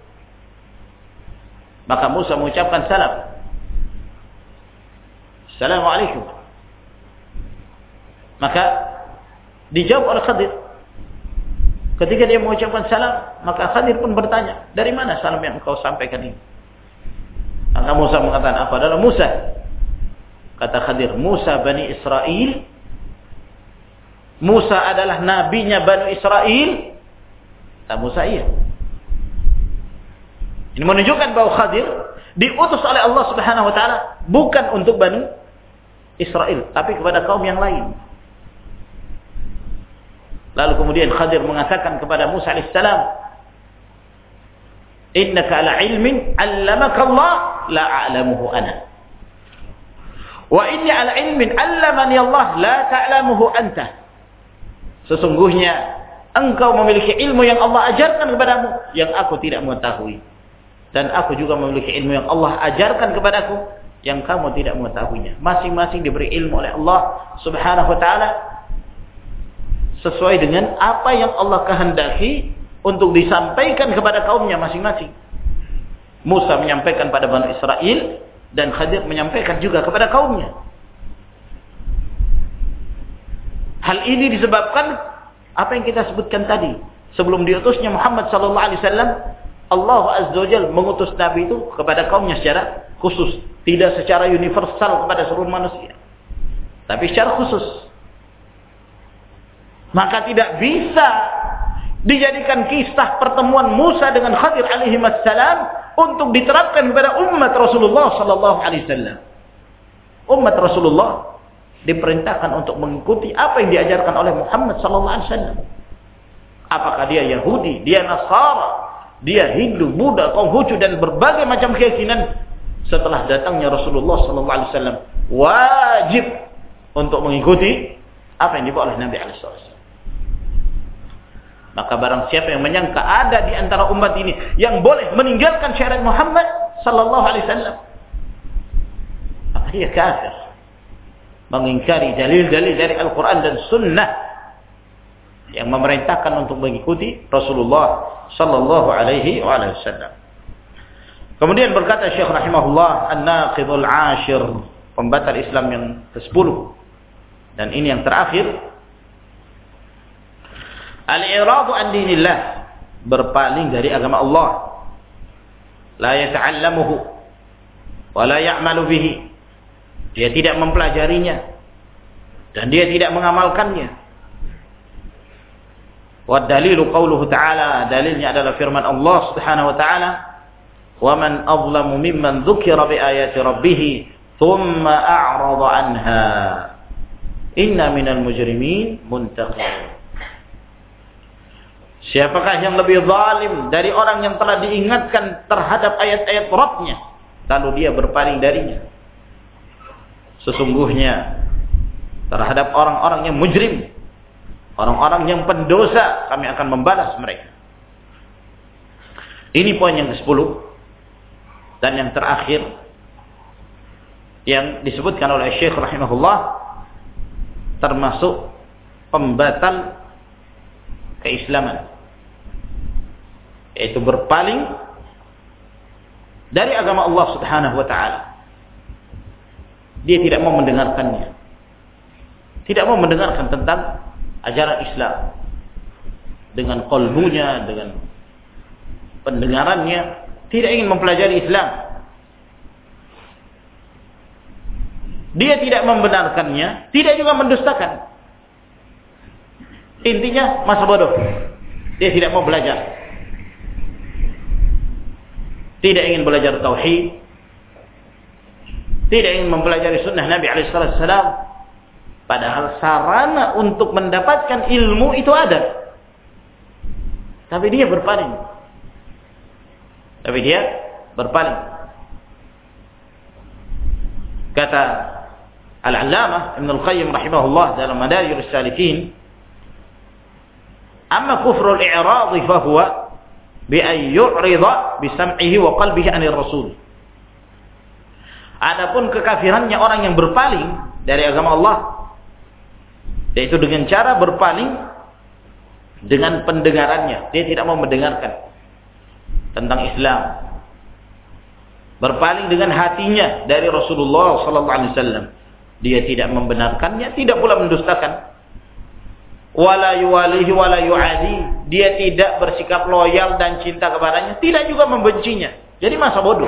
maka Musa mengucapkan salam. Assalamualaikum. Maka dijawab oleh Khadir, Ketika dia mengucapkan salam, maka Khadir pun bertanya, dari mana salam yang engkau sampaikan ini? Maka Musa mengatakan, apa adalah Musa? Kata Khadir, Musa Bani Israel. Musa adalah nabinya Bani Israel. Kata Musa, iya. Ini menunjukkan bahwa Khadir diutus oleh Allah Subhanahu wa taala bukan untuk Bani Israel, tapi kepada kaum yang lain. Lalu kemudian Khadir mengatakan kepada Musa alaihissalam, innaka ala ilmin 'allamaka Allah la a'lamuhu ana. Wa inni ala ilmin 'allamani Allah la ta'lamuhu anta. Sesungguhnya engkau memiliki ilmu yang Allah ajarkan kepadamu yang aku tidak mengetahui. Dan aku juga memiliki ilmu yang Allah ajarkan kepadaku yang kamu tidak mengetahuinya. Masing-masing diberi ilmu oleh Allah Subhanahu wa taala sesuai dengan apa yang Allah kehendaki untuk disampaikan kepada kaumnya masing-masing. Musa menyampaikan pada Bani Israel dan Khadir menyampaikan juga kepada kaumnya. Hal ini disebabkan apa yang kita sebutkan tadi. Sebelum diutusnya Muhammad sallallahu alaihi wasallam, Allah Azza wa Jalla mengutus Nabi itu kepada kaumnya secara khusus, tidak secara universal kepada seluruh manusia, tapi secara khusus. Maka tidak bisa dijadikan kisah pertemuan Musa dengan Khadir alaihi wassalam untuk diterapkan kepada umat Rasulullah sallallahu alaihi wasallam. Umat Rasulullah diperintahkan untuk mengikuti apa yang diajarkan oleh Muhammad sallallahu alaihi wasallam. Apakah dia Yahudi, dia Nasara, dia Hindu, Buddha, Konghucu dan berbagai macam keyakinan, setelah datangnya Rasulullah sallallahu alaihi wasallam wajib untuk mengikuti apa yang dibawa oleh Nabi alaihi wasallam. Maka barang siapa yang menyangka ada di antara umat ini yang boleh meninggalkan syariat Muhammad sallallahu alaihi wasallam, maka dia kafir, mengingkari dalil-dalil dari Al-Quran dan Sunnah yang memerintahkan untuk mengikuti Rasulullah sallallahu alaihi wasallam. Kemudian berkata Syekh rahimahullah, an-naqidul ashir, pembatal Islam yang ke-10, dan ini yang terakhir, al-i'radu an dinillah, berpaling dari agama Allah, la yata'allamuhu wa la ya'malu bihi, dia tidak mempelajarinya dan dia tidak mengamalkannya. Wa dalilu qauluhu ta'ala, dalilnya adalah firman Allah Subhanahu wa ta'ala, wa man azlamu mimman dzukira bi ayati rabbih thumma a'rada anha inna minal mujrimin muntaqim. Siapakah yang lebih zalim dari orang yang telah diingatkan terhadap ayat-ayat Rabb-nya lalu dia berpaling darinya? Sesungguhnya terhadap orang-orang yang mujrim, orang-orang yang pendosa, kami akan membalas mereka. Ini poin yang ke-10 dan yang terakhir yang disebutkan oleh Syekh rahimahullah, termasuk pembatal keislaman, yaitu berpaling dari agama Allah Subhanahu wa taala. Dia tidak mau mendengarkannya, tidak mau mendengarkan tentang ajaran Islam dengan qalbunya, dengan pendengarannya, tidak ingin mempelajari Islam. Dia tidak membenarkannya, tidak juga mendustakan. Intinya masa bodoh. Dia tidak mau belajar. Tidak ingin belajar tauhid, tidak ingin mempelajari sunnah Nabi alaihissalam. Padahal sarana untuk mendapatkan ilmu itu ada. Tapi dia berpaling. Kata Al-Allamah Ibn Al-Qayyim rahimahullah dalam Madarijus Salikin, amma kufrul i'rad fa huwa bi an yu'rida bi sam'ihi wa qalbihi 'anil rasul. Adapun kekafirannya orang yang berpaling dari agama Allah, yaitu dengan cara berpaling dengan pendengarannya, dia tidak mau mendengarkan tentang Islam. Berpaling dengan hatinya dari Rasulullah sallallahu alaihi wasallam, dia tidak membenarkannya, tidak pula mendustakan. wala yuwalihi wala yu'adi. Dia tidak bersikap loyal dan cinta kepadanya, tidak juga membencinya. Jadi masa bodoh.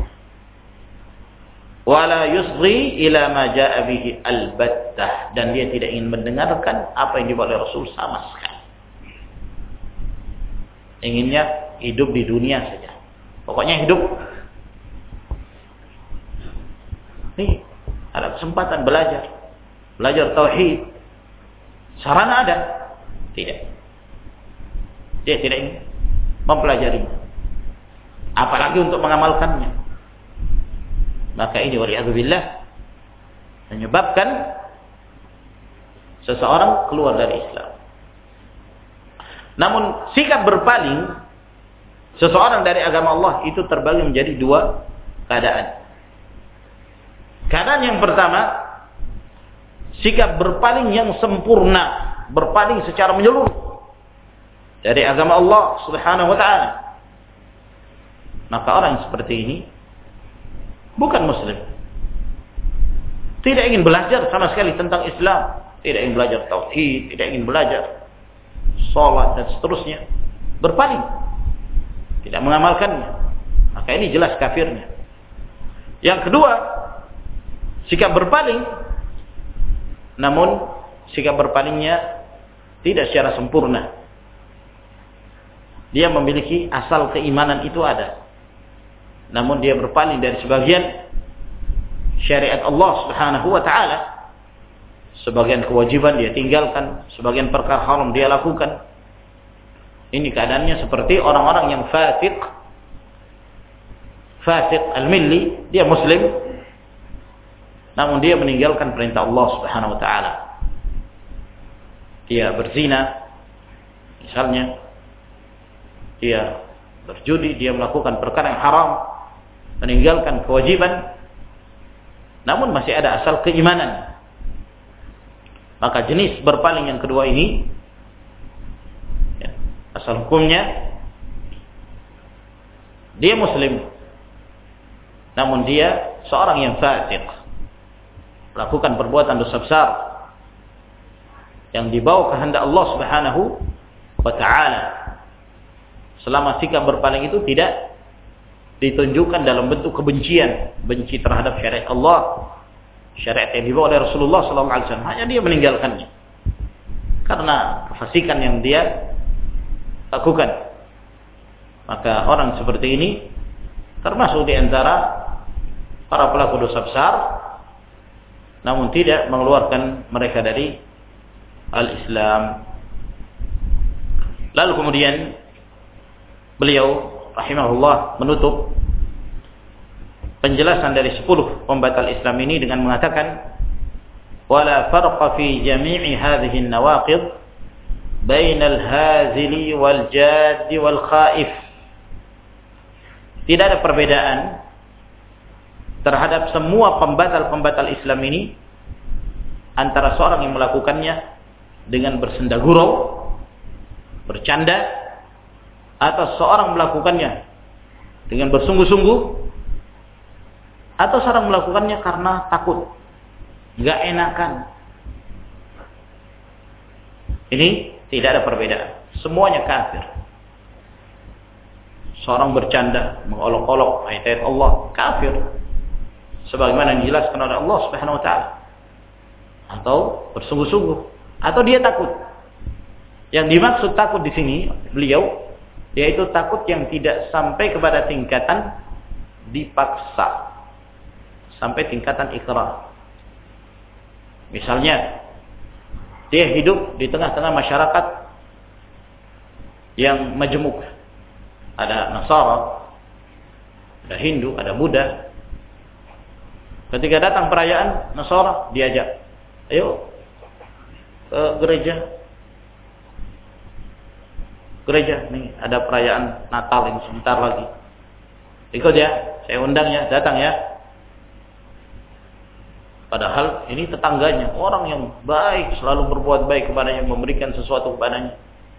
Wala yusghi ila ma jaa bihi albattah, dan dia tidak ingin mendengarkan apa yang dibawa oleh Rasul sama sekali. Inginnya hidup di dunia saja. Pokoknya hidup. Nih, ada kesempatan belajar tauhid. Sarana ada? Tidak. Dia tidak ingin mempelajarinya. Apalagi untuk mengamalkannya. Maka ini waliyadzubillah menyebabkan seseorang keluar dari Islam. Namun sikap berpaling seseorang dari agama Allah itu terbagi menjadi dua keadaan. Keadaan yang pertama, sikap berpaling yang sempurna, berpaling secara menyeluruh dari agama Allah Subhanahu wa taala. Maka orang seperti ini bukan muslim. Tidak ingin belajar sama sekali tentang Islam, tidak ingin belajar tauhid, tidak ingin belajar salat dan seterusnya. Berpaling, tidak mengamalkannya. Maka ini jelas kafirnya. Yang kedua, sikap berpaling, namun sikap berpalingnya tidak secara sempurna. Dia memiliki asal keimanan itu ada, namun dia berpaling dari sebagian syariat Allah Subhanahu wa taala. Sebagian kewajiban dia tinggalkan, sebagian perkara haram dia lakukan. Ini keadaannya seperti orang-orang yang fasik al-milli, dia muslim namun dia meninggalkan perintah Allah Subhanahu wa taala. Dia berzina misalnya, dia berjudi, dia melakukan perkara yang haram, meninggalkan kewajiban, namun masih ada asal keimanan. Maka jenis berpaling yang kedua ini, ya, asal hukumnya dia muslim, namun dia seorang yang fasik, melakukan perbuatan dosa besar yang dibawa kehendak Allah Subhanahu wa taala. Selama sikap berpaling itu tidak ditunjukkan dalam bentuk kebencian, benci terhadap syariat Allah, syariat yang dibawa oleh Rasulullah SAW, hanya dia meninggalkannya karena kefasikan yang dia lakukan. Maka orang seperti ini termasuk di antara para pelaku dosa besar, namun tidak mengeluarkan mereka dari al-Islam. Lalu kemudian beliau rahimahullah menutup penjelasan dari 10 pembatal Islam ini dengan mengatakan, wala farqa fi jami'i hadhihi an-nawaqid bainal hazili wal jaddi wal khaif. Tidak ada perbedaan terhadap semua pembatal-pembatal Islam ini antara seorang yang melakukannya dengan bersenda gurau, bercanda, atau seorang melakukannya dengan bersungguh-sungguh, atau seorang melakukannya karena takut, nggak enakan. Ini tidak ada perbedaan, semuanya kafir. Seorang bercanda, mengolok-olok ayat-ayat Allah, kafir, sebagaimana yang dijelaskan oleh Allah Subhanahu wa taala. Atau bersungguh-sungguh, atau dia takut. Yang dimaksud takut di sini beliau, yaitu takut yang tidak sampai kepada tingkatan dipaksa, sampai tingkatan ikrah. Misalnya dia hidup di tengah-tengah masyarakat yang majemuk, ada Nasara, ada Hindu, ada Buddha. Ketika datang perayaan Nasara, diajak, ayo ke gereja nih, ada perayaan Natal ini sebentar lagi, ikut ya, saya undang ya, datang ya. Padahal ini tetangganya, orang yang baik, selalu berbuat baik kepadanya, memberikan sesuatu kepadanya.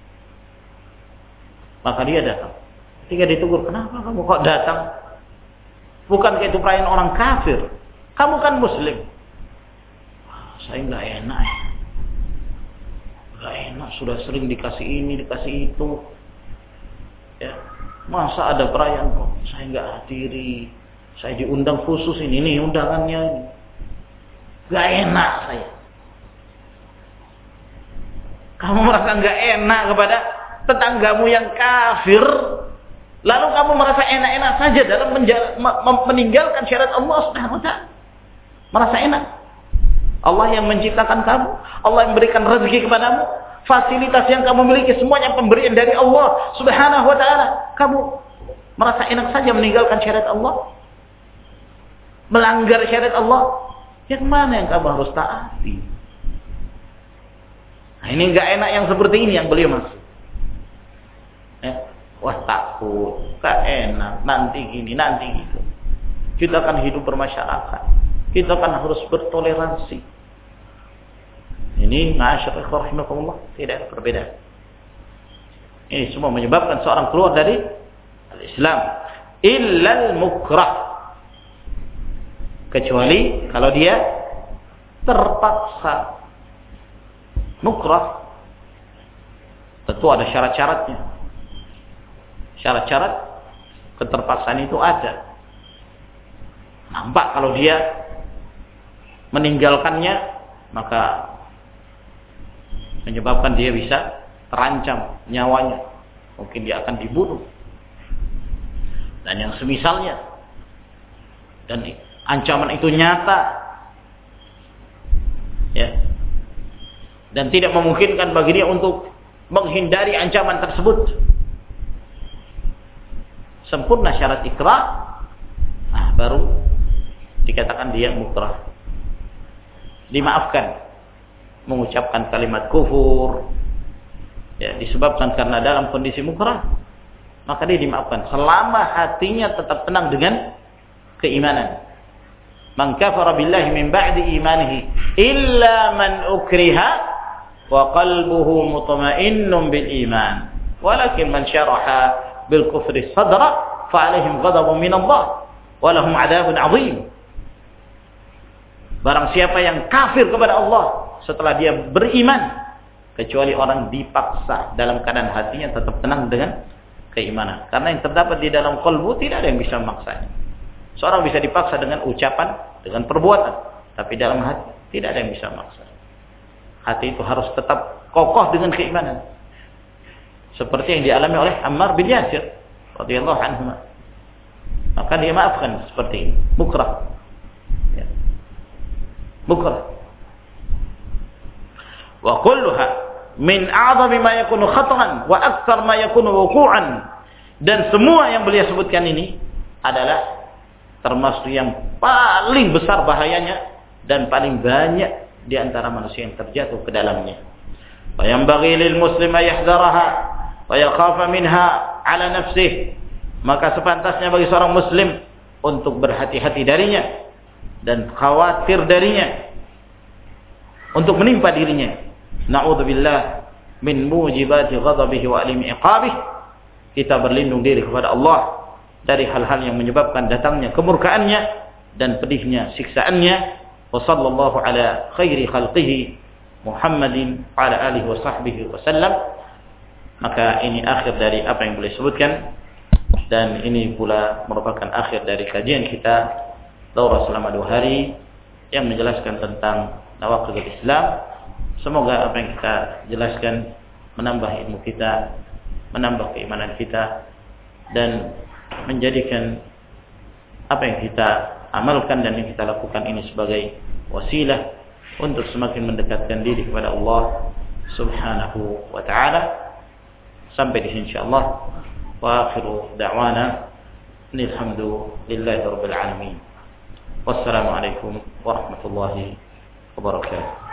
Maka dia datang. Ketika ditegur, kenapa kamu kok datang? Bukankah itu perayaan orang kafir? Kamu kan muslim. Saya nggak enak. Gak enak, sudah sering dikasih ini, dikasih itu. Ya, masa ada perayaan kok saya nggak hadiri, saya diundang khusus ini undangannya. Gak enak saya. Kamu merasa gak enak kepada tetanggamu yang kafir, lalu kamu merasa enak-enak saja dalam meninggalkan syariat Allah Subhanahu wa taala. Merasa enak. Allah yang menciptakan kamu, Allah yang memberikan rezeki kepadamu, fasilitas yang kamu miliki semuanya pemberian dari Allah Subhanahu wa taala. Kamu merasa enak saja meninggalkan syariat Allah, melanggar syariat Allah. Yang mana yang kamu harus taati? Nah, ini enggak enak yang seperti ini yang beliau maksud. Wah, takut, gak enak, nanti gini, nanti gitu. Kita akan hidup bermasyarakat. Kita akan harus bertoleransi. Ini ma'asyarakat rahimakumullah, tidak ada perbedaan. Ini semua menyebabkan seorang keluar dari Islam. Illal mukrah. Kecuali kalau dia terpaksa. Mukrah tentu ada syarat-syaratnya. Syarat-syarat keterpaksaan itu ada. Nampak kalau dia meninggalkannya, maka menyebabkan dia bisa terancam nyawanya. Mungkin dia akan dibunuh. Dan yang semisalnya. Dan ancaman itu nyata. Ya. Dan tidak memungkinkan bagi dia untuk menghindari ancaman tersebut. Sempurna syarat ikrah, nah baru dikatakan dia mukrah. Dimaafkan mengucapkan kalimat kufur, ya, disebabkan karena dalam kondisi mukrah, maka dia dimaafkan selama hatinya tetap tenang dengan keimanan. Man kafara billahi min ba'di imanihi illa man ukriha wa qalbuhu mutma'innun bil iman walakin man syaraha bil kufri sadra fa 'alaihim ghadabun min Allah wa lahum 'adzabun 'adzim. Barang siapa yang kafir kepada Allah setelah dia beriman, kecuali orang dipaksa dalam keadaan hatinya tetap tenang dengan keimanan. Karena yang terdapat di dalam qalbu tidak ada yang bisa memaksanya. Seorang bisa dipaksa dengan ucapan, dengan perbuatan, tapi dalam hati tidak ada yang bisa memaksa. Hati itu harus tetap kokoh dengan keimanan. Seperti yang dialami oleh Ammar bin Yasir radhiyallahu anhu. Maka dia maafkan seperti ini. Mukrah. Ya. Mukrah. Wa kulluha min a'zami ma yakunu khatran wa aktsar ma yakunu wuqu'an. Dan semua yang beliau sebutkan ini adalah termasuk yang paling besar bahayanya dan paling banyak di antara manusia yang terjatuh ke dalamnya. Wa yanbaghi lil muslima yahdharaha wa yakhafa minha ala nafsihi. Maka sepantasnya bagi seorang muslim untuk berhati-hati darinya dan khawatir darinya, untuk menimpa dirinya. Na'udzubillah min mujibati ghadabihi wa alimi iqabih. Kita berlindung diri kepada Allah dari hal-hal yang menyebabkan datangnya kemurkaannya dan pedihnya siksaannya. Wa sallallahu ala khairi khalqihi Muhammadin wa ala alihi wa sahbihi wa sallam. Maka ini akhir dari apa yang boleh sebutkan, dan ini pula merupakan akhir dari kajian kita daurah selama 2 hari yang menjelaskan tentang nawaqidul Islam. Semoga apa yang kita jelaskan menambah ilmu kita, menambah keimanan kita, dan menjadikan apa yang kita amalkan dan yang kita lakukan ini sebagai wasilah untuk semakin mendekatkan diri kepada Allah Subhanahu wa ta'ala. Sampai di sini insyaallah. Wa akhiru da'wana alhamdulillahi rabbil alamin. Wassalamu alaikum warahmatullahi wabarakatuh.